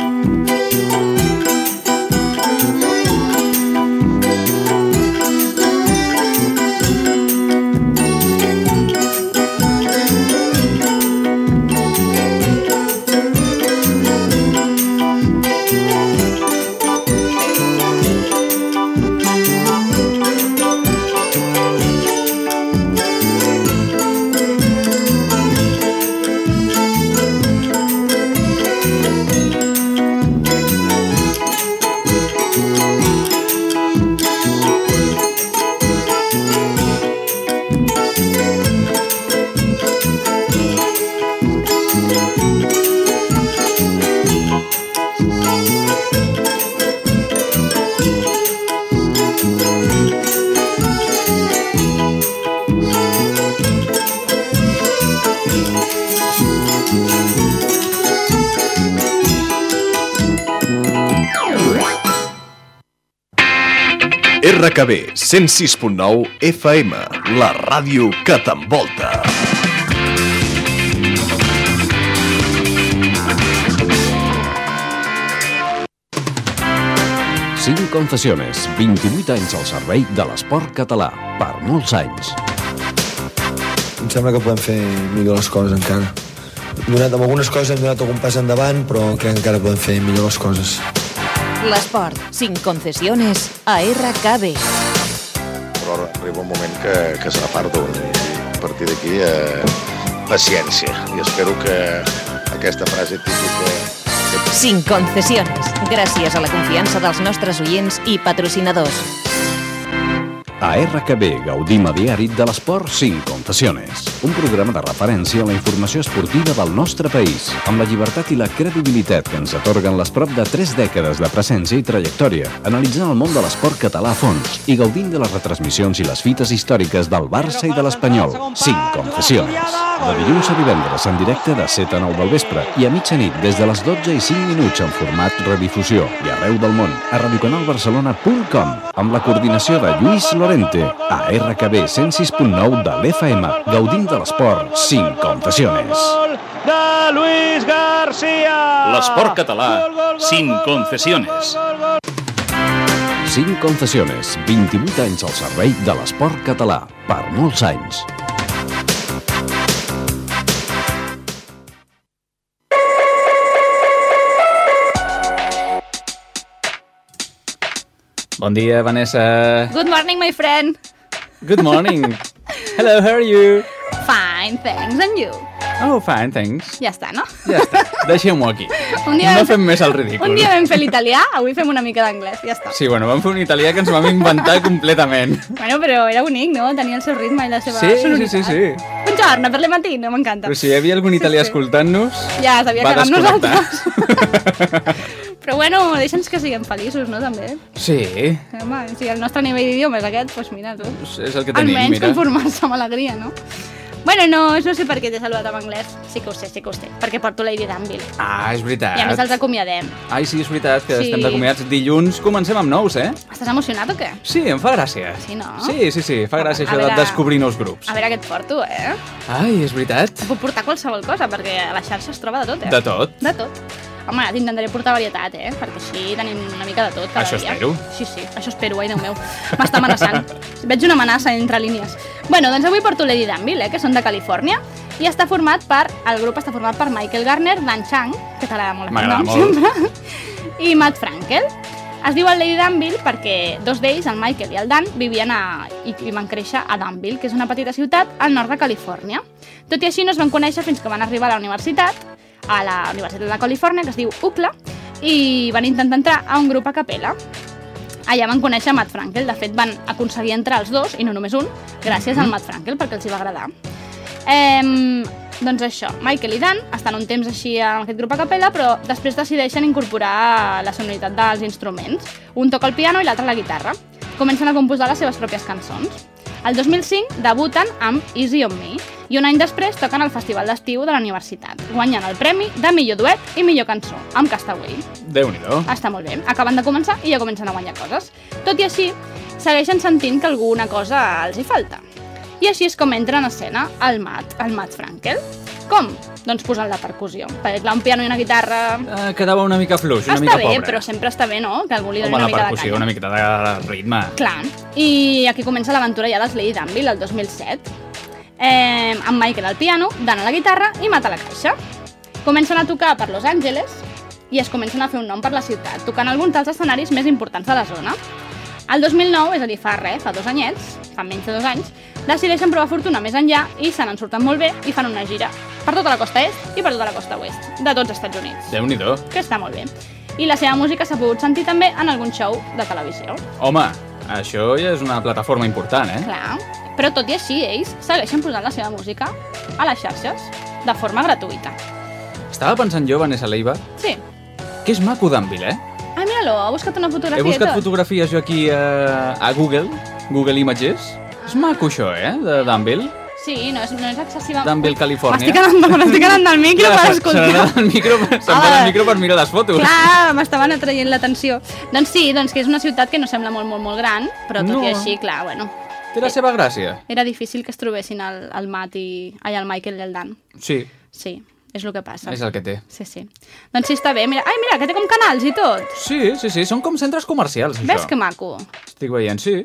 R K B cent sis punt nou F M, la ràdio que t'envolta. Cinc Confessiones, vint-i-vuit anys al servei de l'esport català, per molts anys. Em sembla que podem fer millor les coses encara. Hem donat, amb algunes coses hem donat algun pas endavant, però crec que encara podem fer millor les coses. L'esport, cinc concessiones a R K B. Però arriba un moment que, que se n'aparto i a partir d'aquí eh, paciència. I espero que aquesta frase típica... cinc concessiones, gràcies a la confiança dels nostres oients i patrocinadors. A R K B gaudim a diari de l'esport Sin Confessiones, un programa de referència a la informació esportiva del nostre país, amb la llibertat i la credibilitat que ens atorguen les prop de tres dècades de presència i trajectòria, analitzant el món de l'esport català a fons i gaudint de les retransmissions i les fites històriques del Barça i de l'Espanyol. Sin Confessiones. De dilluns a divendres en directe de set a nou del vespre i a mitjanit des de les dotze i cinc minuts en format redifusió i arreu del món a radiocanalbarcelona punt com amb la coordinació de Lluís Lorente a R K B cent sis punt nou de l'F M, gaudint de l'esport Sin Confessiones. De Luis García! L'esport català Sin Confessiones. Sin Confessiones, vint-i-vuit anys al servei de l'esport català, per molts anys. Bon dia, Vanessa. Good morning, my friend. Good morning. Hello, how are you? Fine, thanks, and you? Oh, fine, thanks. Ja està, no? Ja està, deixem-ho aquí. Un dia No vam fer- fem més el ridícul. Un dia vam fer l'italià, avui fem una mica d'anglès, ja està. Sí, bueno, vam fer un italià que ens vam inventar completament. Bueno, però era bonic, no? Tenia el seu ritme i la seva Sí, sí, sonoritat. sí, sí. Buongiorno, per le mattine, m'encanta. Però si hi havia algun italià escoltant-nos, Ja s'havia va quedat amb desconnectar. nosaltres. Però bueno, deixa'ns que siguem feliços, no, també? Sí, Home, si el nostre nivell d'idioma és aquest, doncs mira, tu. és el que tenim, Almenys mira. conformar-se amb alegria, no? Bueno, no, no sé per què t'he saludat en anglès. Sí que ho sé, sí que ho sé. Perquè porto Lady Danville. Ah, és veritat. I a més els acomiadem. Ai, sí, és veritat, que Sí. estem d'acomiadats. Dilluns comencem amb nous, eh? Estàs emocionat o què? Sí, em fa gràcia. Sí, no? Sí, sí, sí, fa gràcia A això veure- de descobrir nous grups. A veure què et porto, eh? Ai, és veritat. Et puc portar qualsevol cosa, perquè a la xarxa es troba de tot, eh? De tot. De tot. Home, t'intentaré portar varietat, eh? Perquè així tenim una mica de tot cada Això dia. espero. Sí, sí, això espero, ai, Déu meu. M'està amenaçant. Veig una amenaça entre línies. Bueno, doncs avui porto Lady Danville, eh? Que són de Califòrnia, i està format per... El grup està format per Michael Garner, Dan Chang, que t'agrada molt aquest M'agrada nom, molt. sempre, i Matt Frankel. Es diuen Lady Danville perquè dos d'ells, el Michael i el Dan, vivien a, i, i van créixer a Danville, que és una petita ciutat al nord de Califòrnia. Tot i així no es van conèixer fins que van arribar a la universitat, a la Universitat de Califòrnia, que es diu U C L A, i van intentar entrar a un grup a capella. Allà van conèixer Matt Frankel, de fet van aconseguir entrar els dos, i no només un, gràcies al Matt Frankel, perquè els hi va agradar. Ehm... Doncs això, Michael i Dan estan un temps així en aquest grup a capella, però després decideixen incorporar la sonoritat dels instruments. Un toca el piano i l'altre la guitarra. Comencen a composar les seves pròpies cançons. El dos mil cinc debuten amb Easy on Me i un any després toquen al Festival d'Estiu de la Universitat, guanyant el premi de millor duet i millor cançó, amb Castaway. Déu-n'hi-do. Està molt bé. Acaben de començar i ja comencen a guanyar coses. Tot i així, segueixen sentint que alguna cosa els hi falta. I així és com entra en escena el Matt, el Matt Frankel. Com? Doncs posant la percussió. Perquè clar, un piano i una guitarra... Uh, quedava una mica fluix, una està mica bé, pobre. però sempre està bé, no? Que algú li doni Home, una la mica de percussió, canya. una miqueta de ritme. Clar. I aquí comença l'aventura ja dels Lady Danville, el dos mil set. Eh, amb Michael al piano, Dan a la guitarra i Matt a la caixa. Comencen a tocar per Los Angeles i es comencen a fer un nom per la ciutat, tocant alguns dels escenaris més importants de la zona. El dos mil nou, és a dir, fa res, fa dos anyets, fa menys de dos anys, decideixen provar fortuna més enllà i se n'han surten molt bé i fan una gira per tota la costa est i per tota la costa oest, de tots els Estats Units. Déu-n'hi-do. Que està molt bé. I la seva música s'ha pogut sentir també en algun show de televisió. Home, això ja és una plataforma important, eh? Clar, però tot i així ells segueixen posant la seva música a les xarxes de forma gratuïta. Estava pensant jo, Vanessa Leiva, Sí. que és maco Danville, eh? Ah, mira-lo, ha buscat una fotografia He buscat i tot. fotografies jo aquí a, a Google, Google Images. És maco això, eh, de Danville. Sí, no és, no és excessiva... Danville, Califòrnia. M'estic anant, m'estic anant del micro Clar, per se- escoltar. Se n'ha del micro, se'n va del micro per mirar les fotos. Clar, m'estaven atraient l'atenció. Doncs sí, doncs que és una ciutat que no sembla molt, molt, molt gran, però tot No. i així, clar, bueno, Té la seva gràcia. era difícil que es trobessin el, el Matt i... Ai, el Michael i el Dan. Sí, Sí, és el que passa. és el que té. Sí, sí. Doncs sí, està bé. Mira, ai, mira, que té com canals i tot. Sí, sí, sí, són com centres comercials, això. Ves que maco. Estic veient, sí.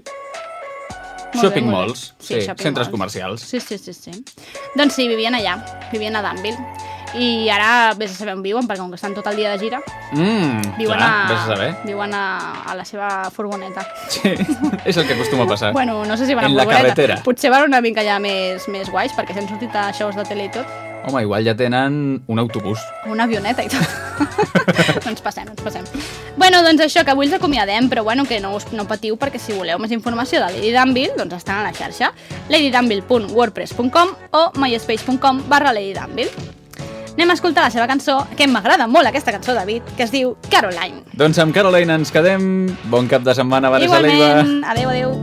Molt Shopping bé, molt bé. malls, Sí, sí, shopping centres malls. comercials. Sí, sí, sí, sí. Doncs sí, vivien allà, vivien a Danville. I ara vés a saber on viuen, perquè com que estan tot el dia de gira, Mmm, viuen, clar, vés a a, saber. viuen a, a la seva furgoneta. Sí, és el que acostuma a passar. Bueno, no sé si van a En la furgoneta. carretera. Potser van una mica ja més, més guais, perquè s'han sortit a shows de tele i tot. Home, igual ja tenen un autobús. Una avioneta i tot. No ens passem, ens passem. Bueno, doncs això, que avui ens acomiadem, però bueno, que no us no patiu, perquè si voleu més informació de Lady Danville, doncs estan a la xarxa lady danville punt wordpress punt com o myspace punt com barra lady danville. Anem a escoltar la seva cançó, que m'agrada molt aquesta cançó, David, que es diu Caroline. Doncs amb Caroline ens quedem. Bon cap de setmana, Vanessa Leiva. Igualment, adeu, adeu.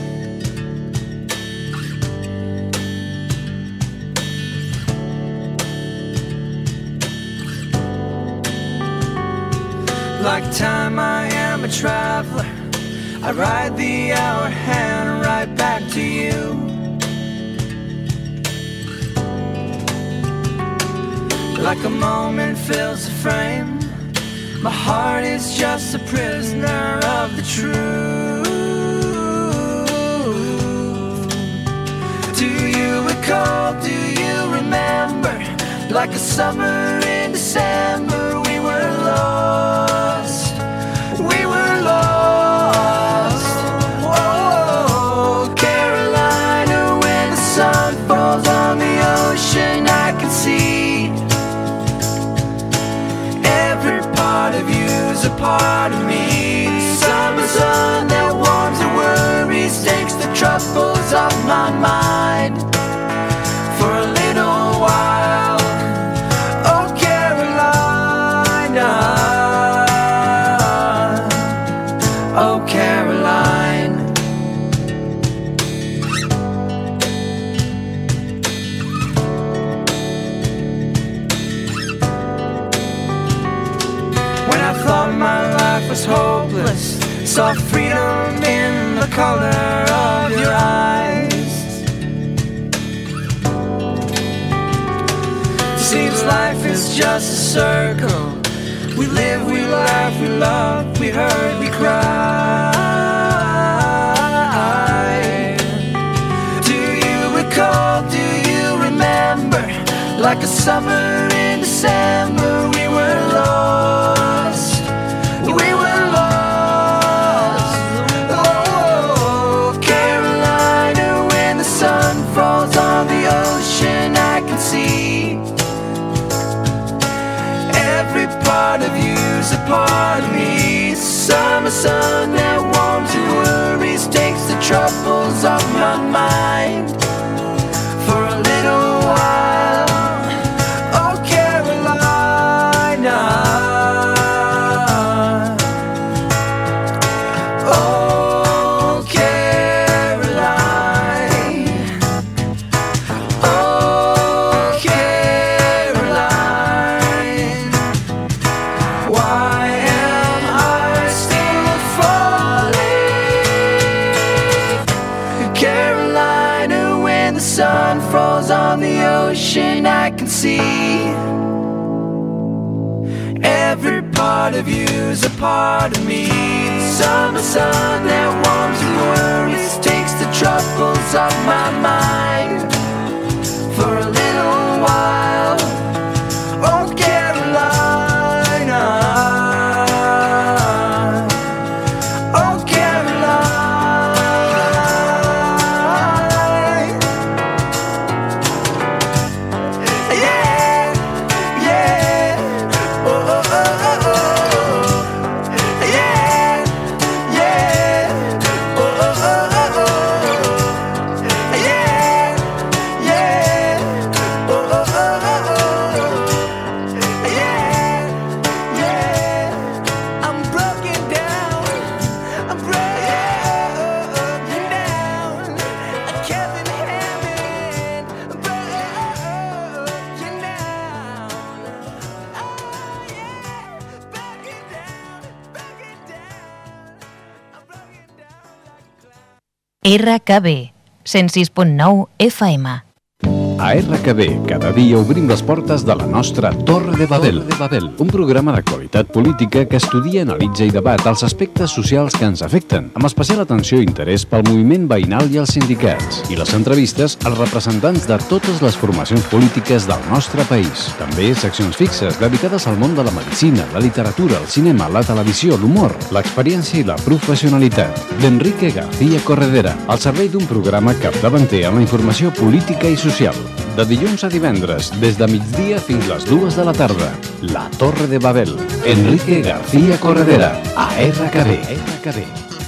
Like time I am a traveler, I ride the hour hand right back to you. Like a moment fills the frame, my heart is just a prisoner of the truth. Do you recall, do you remember, like a summer in December, we were lost, we were lost. Oh, Carolina, when the sun falls on the ocean, I can see every part of you's a part of me. The summer sun that warms the worries, takes the troubles off my mind for a little while. Oh, Carolina, oh, Caroline. When I thought my life was hopeless, saw freedom in the color of your eyes. Seems life is just a circle. We live, we laugh, we love, we hurt, we cry. Do you recall, do you remember, like a summer in December, we were lost, we were lost. Oh, Carolina, when the sun falls on the ocean, I can see every part of you's a part of me. Summer sun that warms your worries, takes the troubles off my mind for a little while. Oh, Carolina, oh, Caroline, oh, Caroline. Why am I still falling? Carolina, when the sun falls on the ocean, I can see every part of you's a part of me. The summer sun that warms your worries, takes the troubles off my mind for a little while. Oh, Carolina, oh, Caroline. Yeah, yeah, oh, oh, oh, oh, oh. Yeah, yeah, oh, oh, oh, oh, oh. Yeah, yeah, oh, oh, oh, oh, oh. Yeah, yeah, I'm broken down, I'm broken down. I can't be having, I'm broken down. R K B, cent sis punt nou F M. A R K B, cada dia obrim les portes de la nostra Torre de Babel. de Babel, un programa d'actualitat política que estudia, analitza i debat els aspectes socials que ens afecten, amb especial atenció i interès pel moviment veïnal i els sindicats, i les entrevistes als representants de totes les formacions polítiques del nostre país. També seccions fixes dedicades al món de la medicina, la literatura, el cinema, la televisió, l'humor, l'experiència i la professionalitat. D'Enrique García Corredera, al servei d'un programa capdavanter en la informació política i social. de dilluns a divendres, des de migdia fins les dues de la tarda. La Torre de Babel. Enrique García Corredera, a R K B. R K B.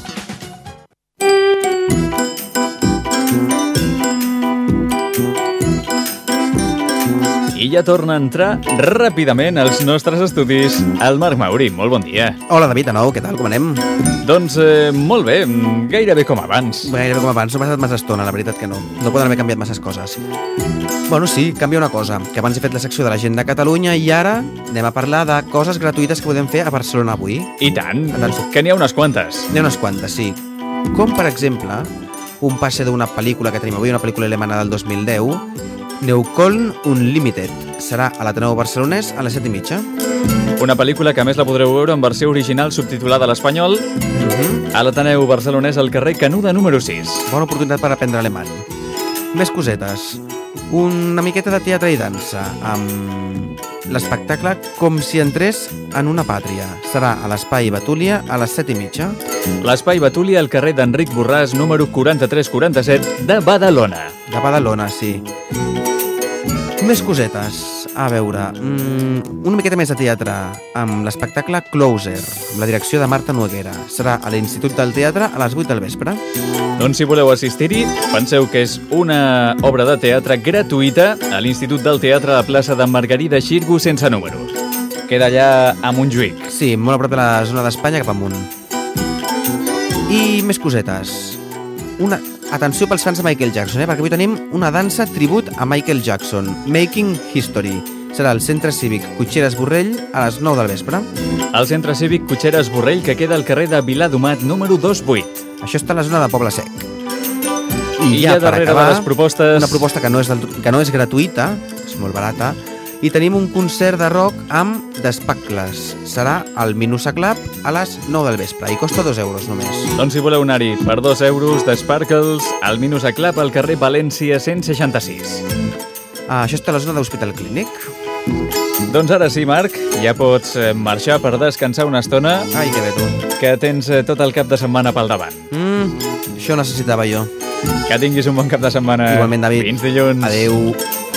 I ja torna a entrar ràpidament als nostres estudis el Marc Mauri. Molt bon dia. Hola, David, de nou, què tal, com anem? Doncs eh, molt bé, gairebé com abans. Gairebé com abans, no m'ha estat massa estona, la veritat que no. No poden haver canviat masses coses. Bueno, sí, canvia una cosa, que abans he fet la secció de la gent de Catalunya i ara anem a parlar de coses gratuïtes que podem fer a Barcelona avui. I tant, que n'hi ha unes quantes. N'hi ha unes quantes, sí. Com, per exemple, un passe d'una pel·lícula que tenim avui, una pel·lícula alemana del dos mil deu, Neukölln Unlimited. Serà a l'Ateneu Barcelonès a les set i mitja. Una pel·lícula que a més la podreu veure en versió original subtitulada a l'espanyol uh-huh. a l'Ateneu Barcelonès al carrer Canuda número sis. Bona oportunitat per aprendre alemany. Més cosetes. Una miqueta de teatre i dansa amb l'espectacle Com si entrés en una pàtria. Serà a l'Espai Betúlia a les set i mitja. L'Espai Betúlia al carrer d'Enric Borràs número quaranta-tres quaranta-set de Badalona. De Badalona, sí. Més cosetes. A veure, mmm, una miqueta més de teatre amb l'espectacle Closer, amb la direcció de Marta Noguera. Serà a l'Institut del Teatre a les vuit del vespre. Doncs si voleu assistir-hi, penseu que és una obra de teatre gratuïta a l'Institut del Teatre a la plaça de Margarida Xirgu sense números. Queda allà a Montjuïc. Sí, molt a prop de la zona d'Espanya, cap amunt. I més cosetes. Una... Atenció pels fans de Michael Jackson, eh? Perquè avui tenim una dansa tribut a Michael Jackson, Making History. Serà al Centre Cívic Cotxeres Borrell a les nou del vespre. El Centre Cívic Cotxeres Borrell, que queda al carrer de Viladomat número dos vuit. Això està a la zona de Poble Sec. I, I ja, ja darrere acabar, de les propostes... Una proposta que no, és del... que no és gratuïta, és molt barata, i tenim un concert de rock amb Despacles. Serà al Minusa Club a les nou del vespre i costa dos euros només. Doncs si voleu anar-hi per dos euros, Despacles al Minusa Club al carrer València cent seixanta-sis. Ah, això està a la zona d'Hospital Clínic. Doncs ara sí, Marc, ja pots marxar per descansar una estona. Ai, que bé, tu. Que tens tot el cap de setmana pel davant. Mm, això necessitava jo. Que tinguis un bon cap de setmana. Igualment, David. Fins dilluns. Adéu.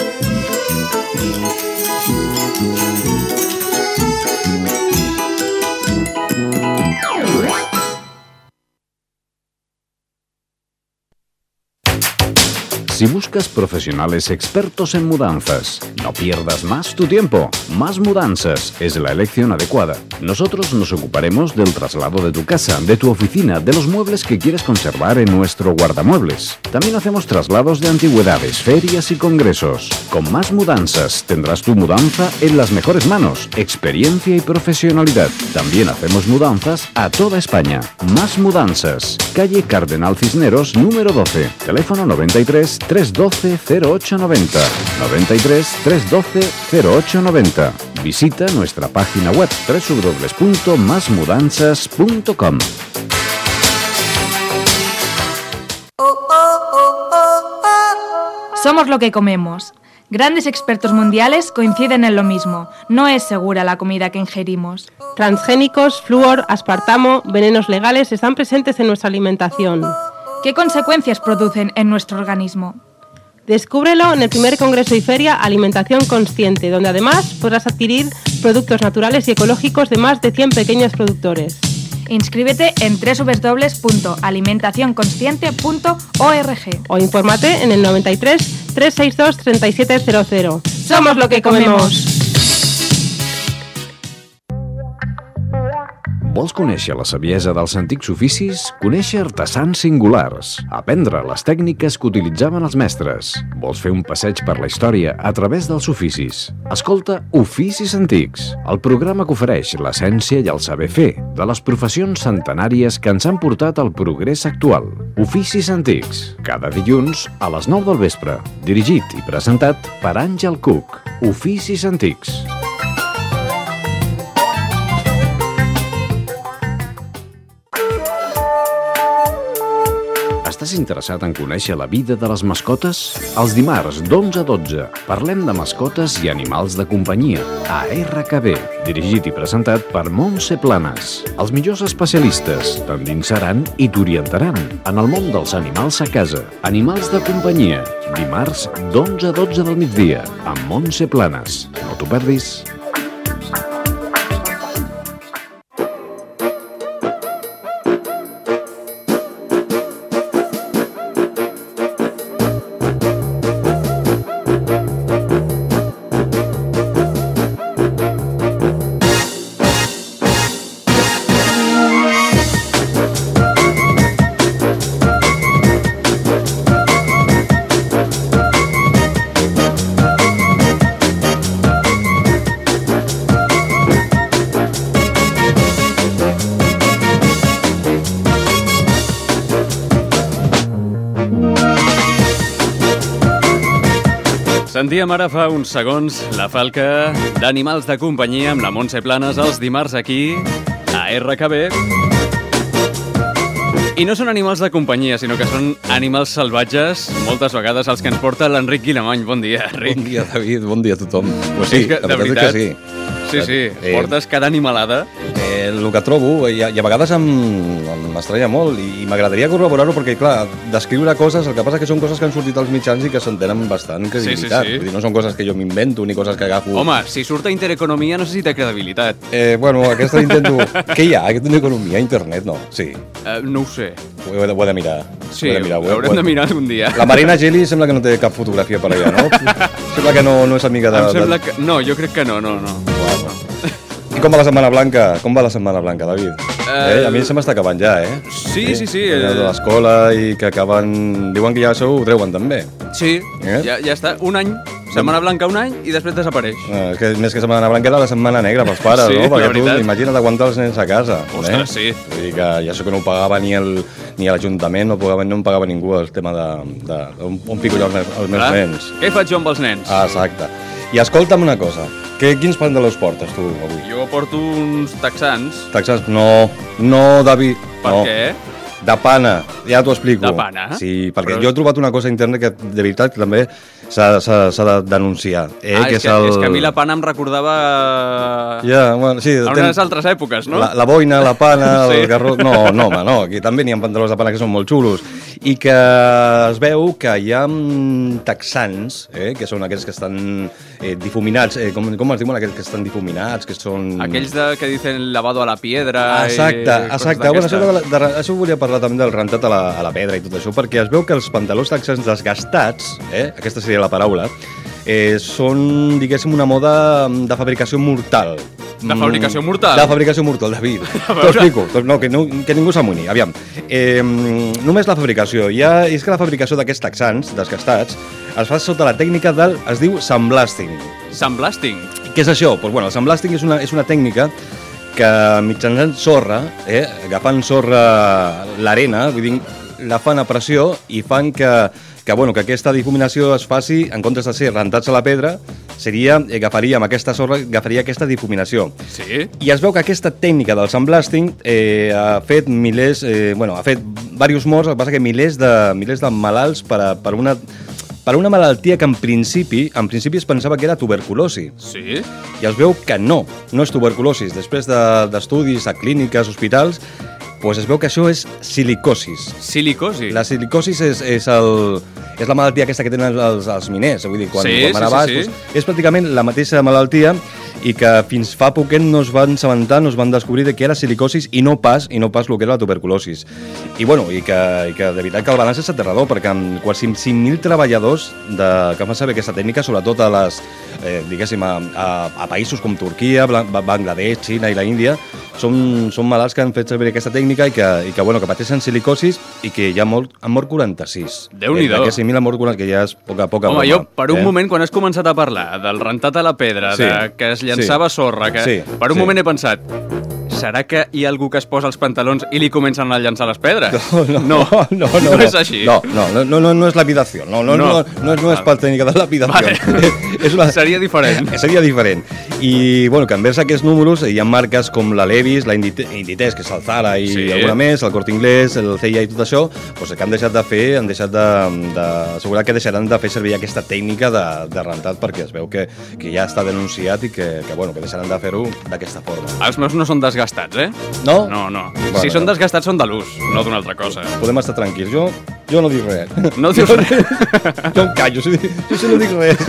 Si buscas profesionales expertos en mudanzas, no pierdas más tu tiempo. Más Mudanzas es la elección adecuada. Nosotros nos ocuparemos del traslado de tu casa, de tu oficina, de los muebles que quieres conservar en nuestro guardamuebles. También hacemos traslados de antigüedades, ferias y congresos. Con Más Mudanzas tendrás tu mudanza en las mejores manos, experiencia y profesionalidad. También hacemos mudanzas a toda España. Más Mudanzas, calle Cardenal Cisneros, número doce. Teléfono noventa y tres, trescientos doce, cero ocho noventa. noventa y tres, trescientos doce, cero ocho noventa. Visita nuestra página web doble u doble u doble u punto más mudanzas punto com. Somos lo que comemos. Grandes expertos mundiales coinciden en lo mismo. No es segura la comida que ingerimos. Transgénicos, flúor, aspartamo, venenos legales están presentes en nuestra alimentación. ¿Qué consecuencias producen en nuestro organismo? Descúbrelo en el primer Congreso y Feria Alimentación Consciente, donde además podrás adquirir productos naturales y ecológicos de más de cien pequeños productores. Inscríbete en doble u doble u doble u punto alimentación consciente punto org o infórmate en el noventa y tres, trescientos sesenta y dos, treinta y siete cero cero. ¡Somos lo que comemos! Vols conèixer la saviesa dels antics oficis? Conèixer artesans singulars? Aprendre les tècniques que utilitzaven els mestres? Vols fer un passeig per la història a través dels oficis? Escolta Oficis Antics, el programa que ofereix l'essència i el saber fer de les professions centenàries que ens han portat al progrés actual. Oficis Antics, cada dilluns a les nou del vespre, dirigit i presentat per Àngel Cook. Oficis Antics. Estàs Estàs interessat en conèixer la vida de les mascotes? Els dimarts d'onze a dotze parlem de mascotes i animals de companyia a R K B, dirigit i presentat per Montse Planes. Els millors especialistes t'endinsaran i t'orientaran en el món dels animals a casa. Animals de companyia, dimarts d'onze a dotze del migdia amb Montse Planes. No t'ho perdis. Sentíem ara fa uns segons la falca d'Animals de companyia amb la Montse Planes els dimarts aquí a R K B. I no són animals de companyia, sinó que són animals salvatges, moltes vegades els que ens porta l'Enric Guilamany. Bon dia, Enric. Bon dia, David, bon dia a tothom. Pues sí, que, la veritat és que sí. Sí, sí, eh, portes cada animalada. Eh, el que trobo, i a, i a vegades m'estranya molt, i, i m'agradaria corroborar-ho, perquè, clar, descriure coses, el que passa que són coses que han sortit als mitjans i que s'entenen bastant credibilitat. Sí, sí, sí. Vull dir, no són coses que jo m'invento ni coses que agafo... Home, si surt a Intereconomia no sé si té credibilitat. Eh, bueno, aquesta intento... Què hi ha? Intereconomia? Internet? No, sí. Uh, no ho sé. Ho he de, ho he de mirar. Sí, ho, he de mirar, ho haurem ho he... de mirar algun dia. La Marina Geli sembla que no té cap fotografia per allà, no? Sembla que no, no és amiga de... Em sembla que... No, jo crec que no, no, no. Bueno. I com va la Setmana Blanca? Com va la Setmana Blanca, David? Uh... Eh, a mi se m'està acabant ja, eh? Sí, sí, sí. Eh? De l'escola i que acaben... Diuen que ja això ho treuen també. Sí, eh? ja, ja està. Un any, Setmana Blanca un any i després desapareix. Eh, que més que Setmana Blanca era la Setmana Negra pels pares, sí, no? Perquè tu imagina't aguantar els nens a casa. Ostres, eh? sí. Vull dir que ja això que no ho pagava ni el ni l'Ajuntament, no, no em pagava ningú el tema de, de, de on, on pico jo els, els meus ah, nens. Què faig jo amb els nens? Ah, exacte. I escolta'm una cosa, que, quins pantalons portes tu avui? Jo porto uns texans. Texans? No, no, David. Per no. què? De pana, ja t'ho explico. De pana? Sí, perquè Però... jo he trobat una cosa a internet que de veritat també s'ha de denunciar. Eh, ah, que és, que, el... és que a mi la pana em recordava ja, bueno, sí, a unes ten... altres èpoques, no? La, la boina, la pana, sí. el garrot... No, no, home, no, aquí també n'hi ha pantalons de pana que són molt xulos. I que es veu que hi ha texans, eh, que són aquells que estan eh, difuminats, eh, com, com es diuen aquells que estan difuminats, que són... Aquells de, que dicen lavado a la piedra... Exacte, i exacte. Bueno, això, de, de, això volia parlar també del rentat a la, a la pedra i tot això, perquè es veu que els pantalons texans desgastats, eh, aquesta seria la paraula, eh, són, diguéssim, una moda de fabricació mortal. De fabricació mortal? De fabricació mortal, David. T'ho explico. No, que, no, que ningú s'amoïni. Aviam. Eh, només la fabricació. Ja, és que la fabricació d'aquests texans desgastats es fa sota la tècnica del... es diu sandblasting. Sandblasting? Què és això? Pues, bueno, el sandblasting és una, és una tècnica que mitjançant sorra, eh, agafant sorra l'arena, vull dir, la fan a pressió i fan que, que, bueno, que aquesta difuminació es faci, en comptes de ser rentats a la pedra, seria, agafaria amb aquesta sorra, agafaria aquesta difuminació. Sí. I es veu que aquesta tècnica del sandblasting eh, ha fet milers, eh, bueno, ha fet diversos morts, el que passa que milers de, milers de malalts per, a, per una... per una malaltia que en principi en principi es pensava que era tuberculosi. Sí? I es veu que no, no és tuberculosi. Després d'estudis de, a clíniques, hospitals, pues es veu que això és silicosis. Silicosi? La silicosis és, és, el, és la malaltia aquesta que tenen els, els miners. Vull dir, quan, sí, quan sí, abans, sí, sí. Pues, és pràcticament la mateixa malaltia i que fins fa poquet no es van assabentar, no es van descobrir que era silicosis i no pas i no pas el que era la tuberculosis. I, bueno, i, que, i que de veritat que el balanç és aterrador, perquè amb quasi cinc mil treballadors de, que fan saber aquesta tècnica, sobretot a les, eh, diguéssim, a, a, a països com Turquia, Bangladesh, Xina i la Índia, són, són malalts que han fet servir aquesta tècnica i que, i que, bueno, que pateixen silicosis i que ja mort, han mort quaranta-sis. Déu-n'hi-do. Eh, cinc mil han mort quaranta, que ja és poca, poca Home, broma. jo, per un eh? moment, quan has començat a parlar del rentat a la pedra, sí. de, que es llançava sí. sorra, que sí. per un sí. moment he pensat, serà que hi ha algú que es posa els pantalons i li comencen a llançar les pedres? No, no, no, no, no, no és així. No, no, no, no, no és lapidació, no, no, no, no, no és, no és per tècnica de lapidació. Vale. És una... Seria diferent. Seria diferent. I, bueno, que envers aquests números hi ha marques com la Levi's, la Indite Inditex, que és el Zara i Sí. alguna més, el Corte Inglés, el C I A i tot això, doncs que han deixat de fer, han deixat de, de assegurar que deixaran de fer servir aquesta tècnica de, de rentat, perquè es veu que, que ja està denunciat i que, que, bueno, que deixaran de fer-ho d'aquesta forma. Els meus no són desgastats, eh? No? No, no. Bueno, si són no. desgastats són de l'ús, no d'una altra cosa. Podem estar tranquils. Jo, jo no dic res. No dius jo, res? Jo em callo, jo, jo sí no dic res.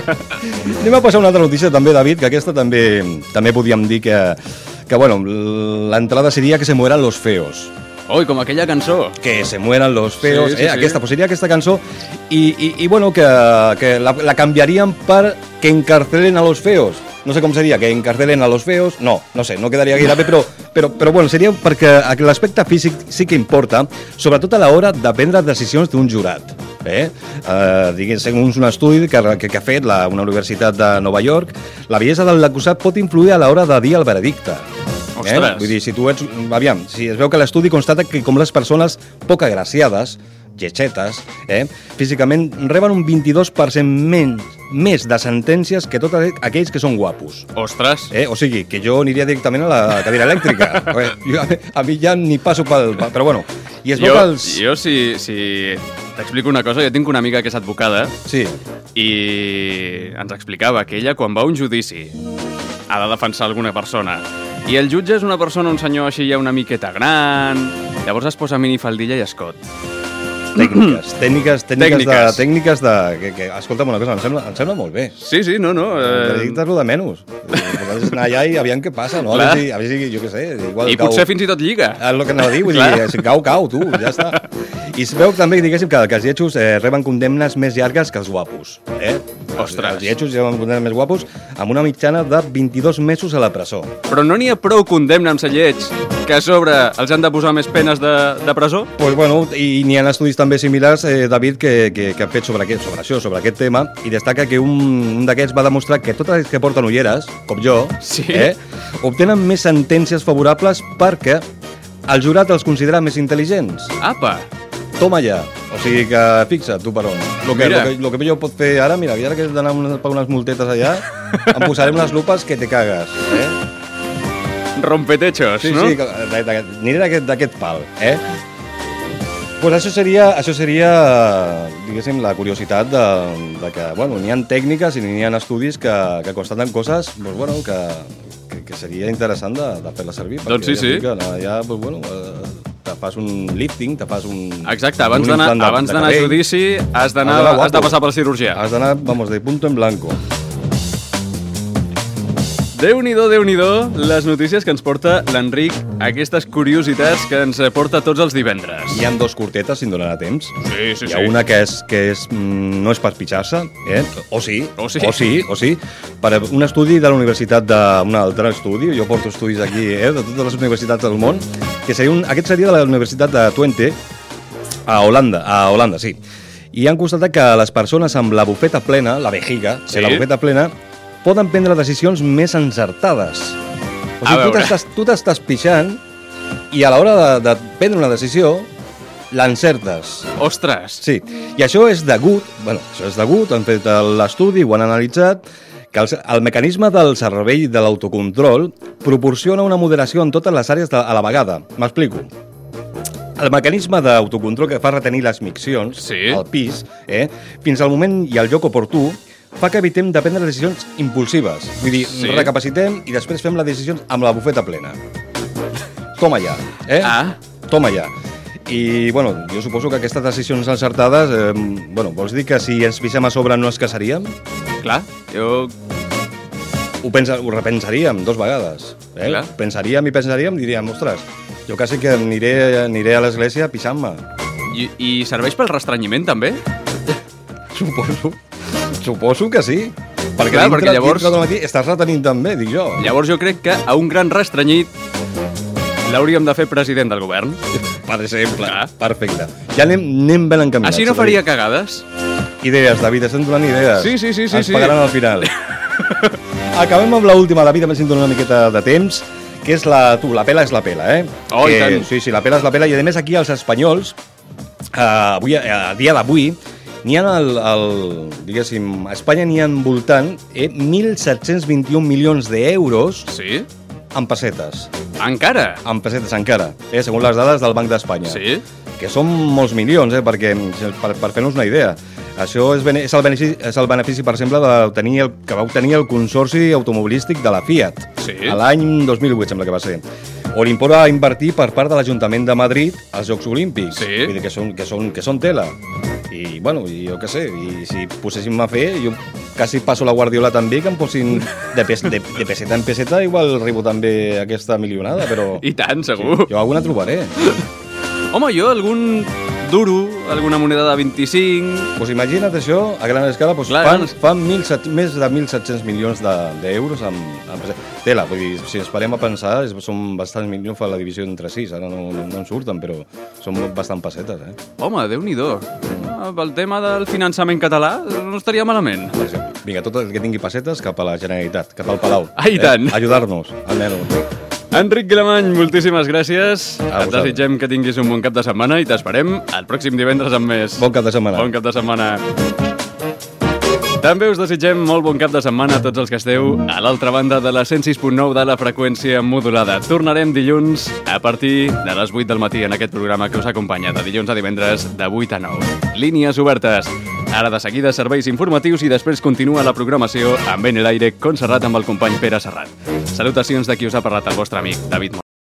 Anem a passar una altra notícia també, David, que aquesta també també podíem dir que, que bueno, l'entrada seria que se mueran los feos. Oi, com aquella cançó. Que se mueran los feos. Sí, sí, eh? sí. Aquesta, pues seria aquesta cançó i, i, i bueno, que, que la, la canviarien per que encarcelen a los feos. No sé com seria, que encarcelen a los feos. No, no sé, no quedaria gaire bé, però, però, però bueno, seria perquè l'aspecte físic sí que importa, sobretot a l'hora de prendre decisions d'un jurat. Eh? Uh, diguem, segons un estudi que, que, que ha fet la, una universitat de Nova York, la bellesa de l'acusat pot influir a l'hora de dir el veredicte. Eh? Vull dir, si tu ets... Aviam, si es veu que l'estudi constata que com les persones poc agraciades, lletxetes, eh, físicament reben un vint-i-dos per cent menys, més de sentències que tots aquells que són guapos. Ostres! Eh? O sigui, que jo aniria directament a la cadira elèctrica. Eh, jo, a mi ja ni passo pel... Però bueno, i es veu jo, que els... Jo, si, si t'explico una cosa, jo tinc una amiga que és advocada sí. i ens explicava que ella, quan va a un judici, ha de defensar alguna persona. I el jutge és una persona, un senyor així ja una miqueta gran, llavors es posa minifaldilla i escot. Tècniques, tècniques, tècniques, Tècniques. de, tècniques de... Que, que, escolta'm una cosa, em sembla, em sembla molt bé. Sí, sí, no, no. Eh... Eh... Dictes-lo de menys. Podem anar allà i aviam què passa, no? A veure, si, a veure si, jo què sé... Igual I cau... potser fins i tot lliga. És el que anava a dir, vull dir, si cau, cau, tu, ja està. I es veu també, diguéssim, que, que els lletjos eh, reben condemnes més llargues que els guapos. Eh? Ostres. Els lletjos reben condemnes més guapos amb una mitjana de vint-i-dos mesos a la presó. Però no n'hi ha prou condemna amb ser lleig, que a sobre els han de posar més penes de, de presó? Pues bueno, i n'hi ha estudis també similars, eh, David, que, que, que han fet sobre, aquest, sobre això, sobre aquest tema, i destaca que un, un d'aquests va demostrar que tots els que porten ulleres, com jo, sí. eh, obtenen més sentències favorables perquè el jurat els considera més intel·ligents. Apa! Toma ja. O sigui que fixa't tu per on. Lo que, Mira. lo que, lo que jo pot fer ara, mira, ara que he d'anar per unes multetes allà, em posaré unes lupes que te cagues, eh? Rompetechos, sí, no? Sí, sí, aniré d'aquest pal, eh? Pues això seria, això seria, diguéssim, la curiositat de, de que, bueno, n'hi ha tècniques i n'hi ha estudis que, que constaten coses, pues, bueno, que, que, que seria interessant de, de fer-la servir. Doncs sí, sí. Que ja, pues, bueno, te fas un lifting, te fas un... Exacte, abans d'anar a judici has d'anar has de passar per cirurgià. Has d'anar, vamos, de punto en blanco. Déu-n'hi-do, Déu-n'hi-do, les notícies que ens porta l'Enric, aquestes curiositats que ens porta tots els divendres. Hi ha dos curtetes, si em donarà temps. Sí, sí, Hi ha sí. una que, és, que és, mm, no és per pitjar-se, eh? o sí, o sí, o sí, o sí, per un estudi de la universitat de... un altre estudi, jo porto estudis aquí, eh, de totes les universitats del món, que seria un, aquest seria de la Universitat de Twente, a Holanda, a Holanda, sí. I han constatat que les persones amb la bufeta plena, la vejiga, Sí. la bufeta plena, poden prendre decisions més encertades. O A sigui, tu veure. t'estàs, tu t'estàs pixant i a l'hora de, de prendre una decisió l'encertes. Ostres! Sí, i això és degut, bueno, això és degut, han fet l'estudi, ho han analitzat, que el, el mecanisme del cervell de l'autocontrol proporciona una moderació en totes les àrees de, a la vegada. M'explico. El mecanisme d'autocontrol que fa retenir les miccions sí. al pis, eh, fins al moment i al lloc oportú, fa que evitem de prendre decisions impulsives. Vull dir, Sí. recapacitem i després fem les decisions amb la bufeta plena. Toma ja, eh? Ah. Toma ja. I, bueno, jo suposo que aquestes decisions encertades, eh, bueno, vols dir que si ens fixem a sobre no es casaríem? Clar, jo... Ho, pensa, ho repensaríem dos vegades. Eh? Clar. Pensaríem i pensaríem, diríem, ostres, jo quasi que aniré, aniré a l'església pixant-me. I, I serveix pel restrenyiment, també? Suposo. Suposo que sí. Perquè, Clar, dintre, perquè llavors- dintre del matí estàs retenint també, dic jo. Llavors jo crec que a un gran restrenyit l'hauríem de fer president del govern. Per exemple. Perfecte. Ja anem, anem ben encaminats. Així no faria cagades. Idees, David, estem donant idees. Sí, sí, sí, sí, Ens sí. pagaran al final. Acabem amb l'última, David, a més si em dona una miqueta de temps, que és la... Tu, la pela és la pela, eh? Oh, que, i tant. Sí, sí, la pela és la pela. I a més aquí els espanyols, eh, avui, a dia d'avui, n'hi ha el, el, diguéssim, a Espanya n'hi ha voltant eh, mil set-cents vint-i-un milions d'euros sí? en pessetes. Encara? En pessetes, encara. Eh, segons les dades del Banc d'Espanya. Sí? Que són molts milions, eh, perquè, per, per fer-nos una idea. Això és, bene, és, el benefici, és el benefici, per exemple, de tenir el, que va obtenir el Consorci Automobilístic de la Fiat. Sí? A l'any dos mil vuit, sembla que va ser. O l'import a invertir per part de l'Ajuntament de Madrid als Jocs Olímpics. Sí? Vull dir que són, que són, que són tela. I, bueno, i jo què sé, i si poséssim a fer, jo quasi passo la Guardiola també, que em posin de, pes, de, de peseta en peseta, igual arribo també a aquesta milionada, però... I tant, segur. Sí, jo alguna trobaré. Home, jo algun duro, alguna moneda de vint-i-cinc... Pues imagina't això, a gran escala, pues Clar, fan, grans- fan mil set, més de mil set-cents milions de- d'euros de, amb, amb tela. Vull dir, si ens parem a pensar, és, són bastants milions, fa la divisió entre sis, ara no, no, no en surten, però són bastant pessetes, eh? Home, Déu-n'hi-do. El tema del finançament català no estaria malament. Vinga, tot el que tingui pessetes cap a la Generalitat, cap al Palau. Ah, i tant. Eh? Ajudar-nos, almenys. Enric Guilamany, moltíssimes gràcies. A Et desitgem que tinguis un bon cap de setmana i t'esperem el pròxim divendres amb més. Bon cap de setmana. Bon cap de setmana. També us desitgem molt bon cap de setmana a tots els que esteu a l'altra banda de la cent sis punt nou de la freqüència modulada. Tornarem dilluns a partir de les vuit del matí en aquest programa que us acompanya de dilluns a divendres de vuit a nou. Línies obertes. Ara de seguida serveis informatius i després continua la programació amb En el Aire con Serrat amb el company Pere Serrat. Salutacions de qui us ha parlat el vostre amic David Montero.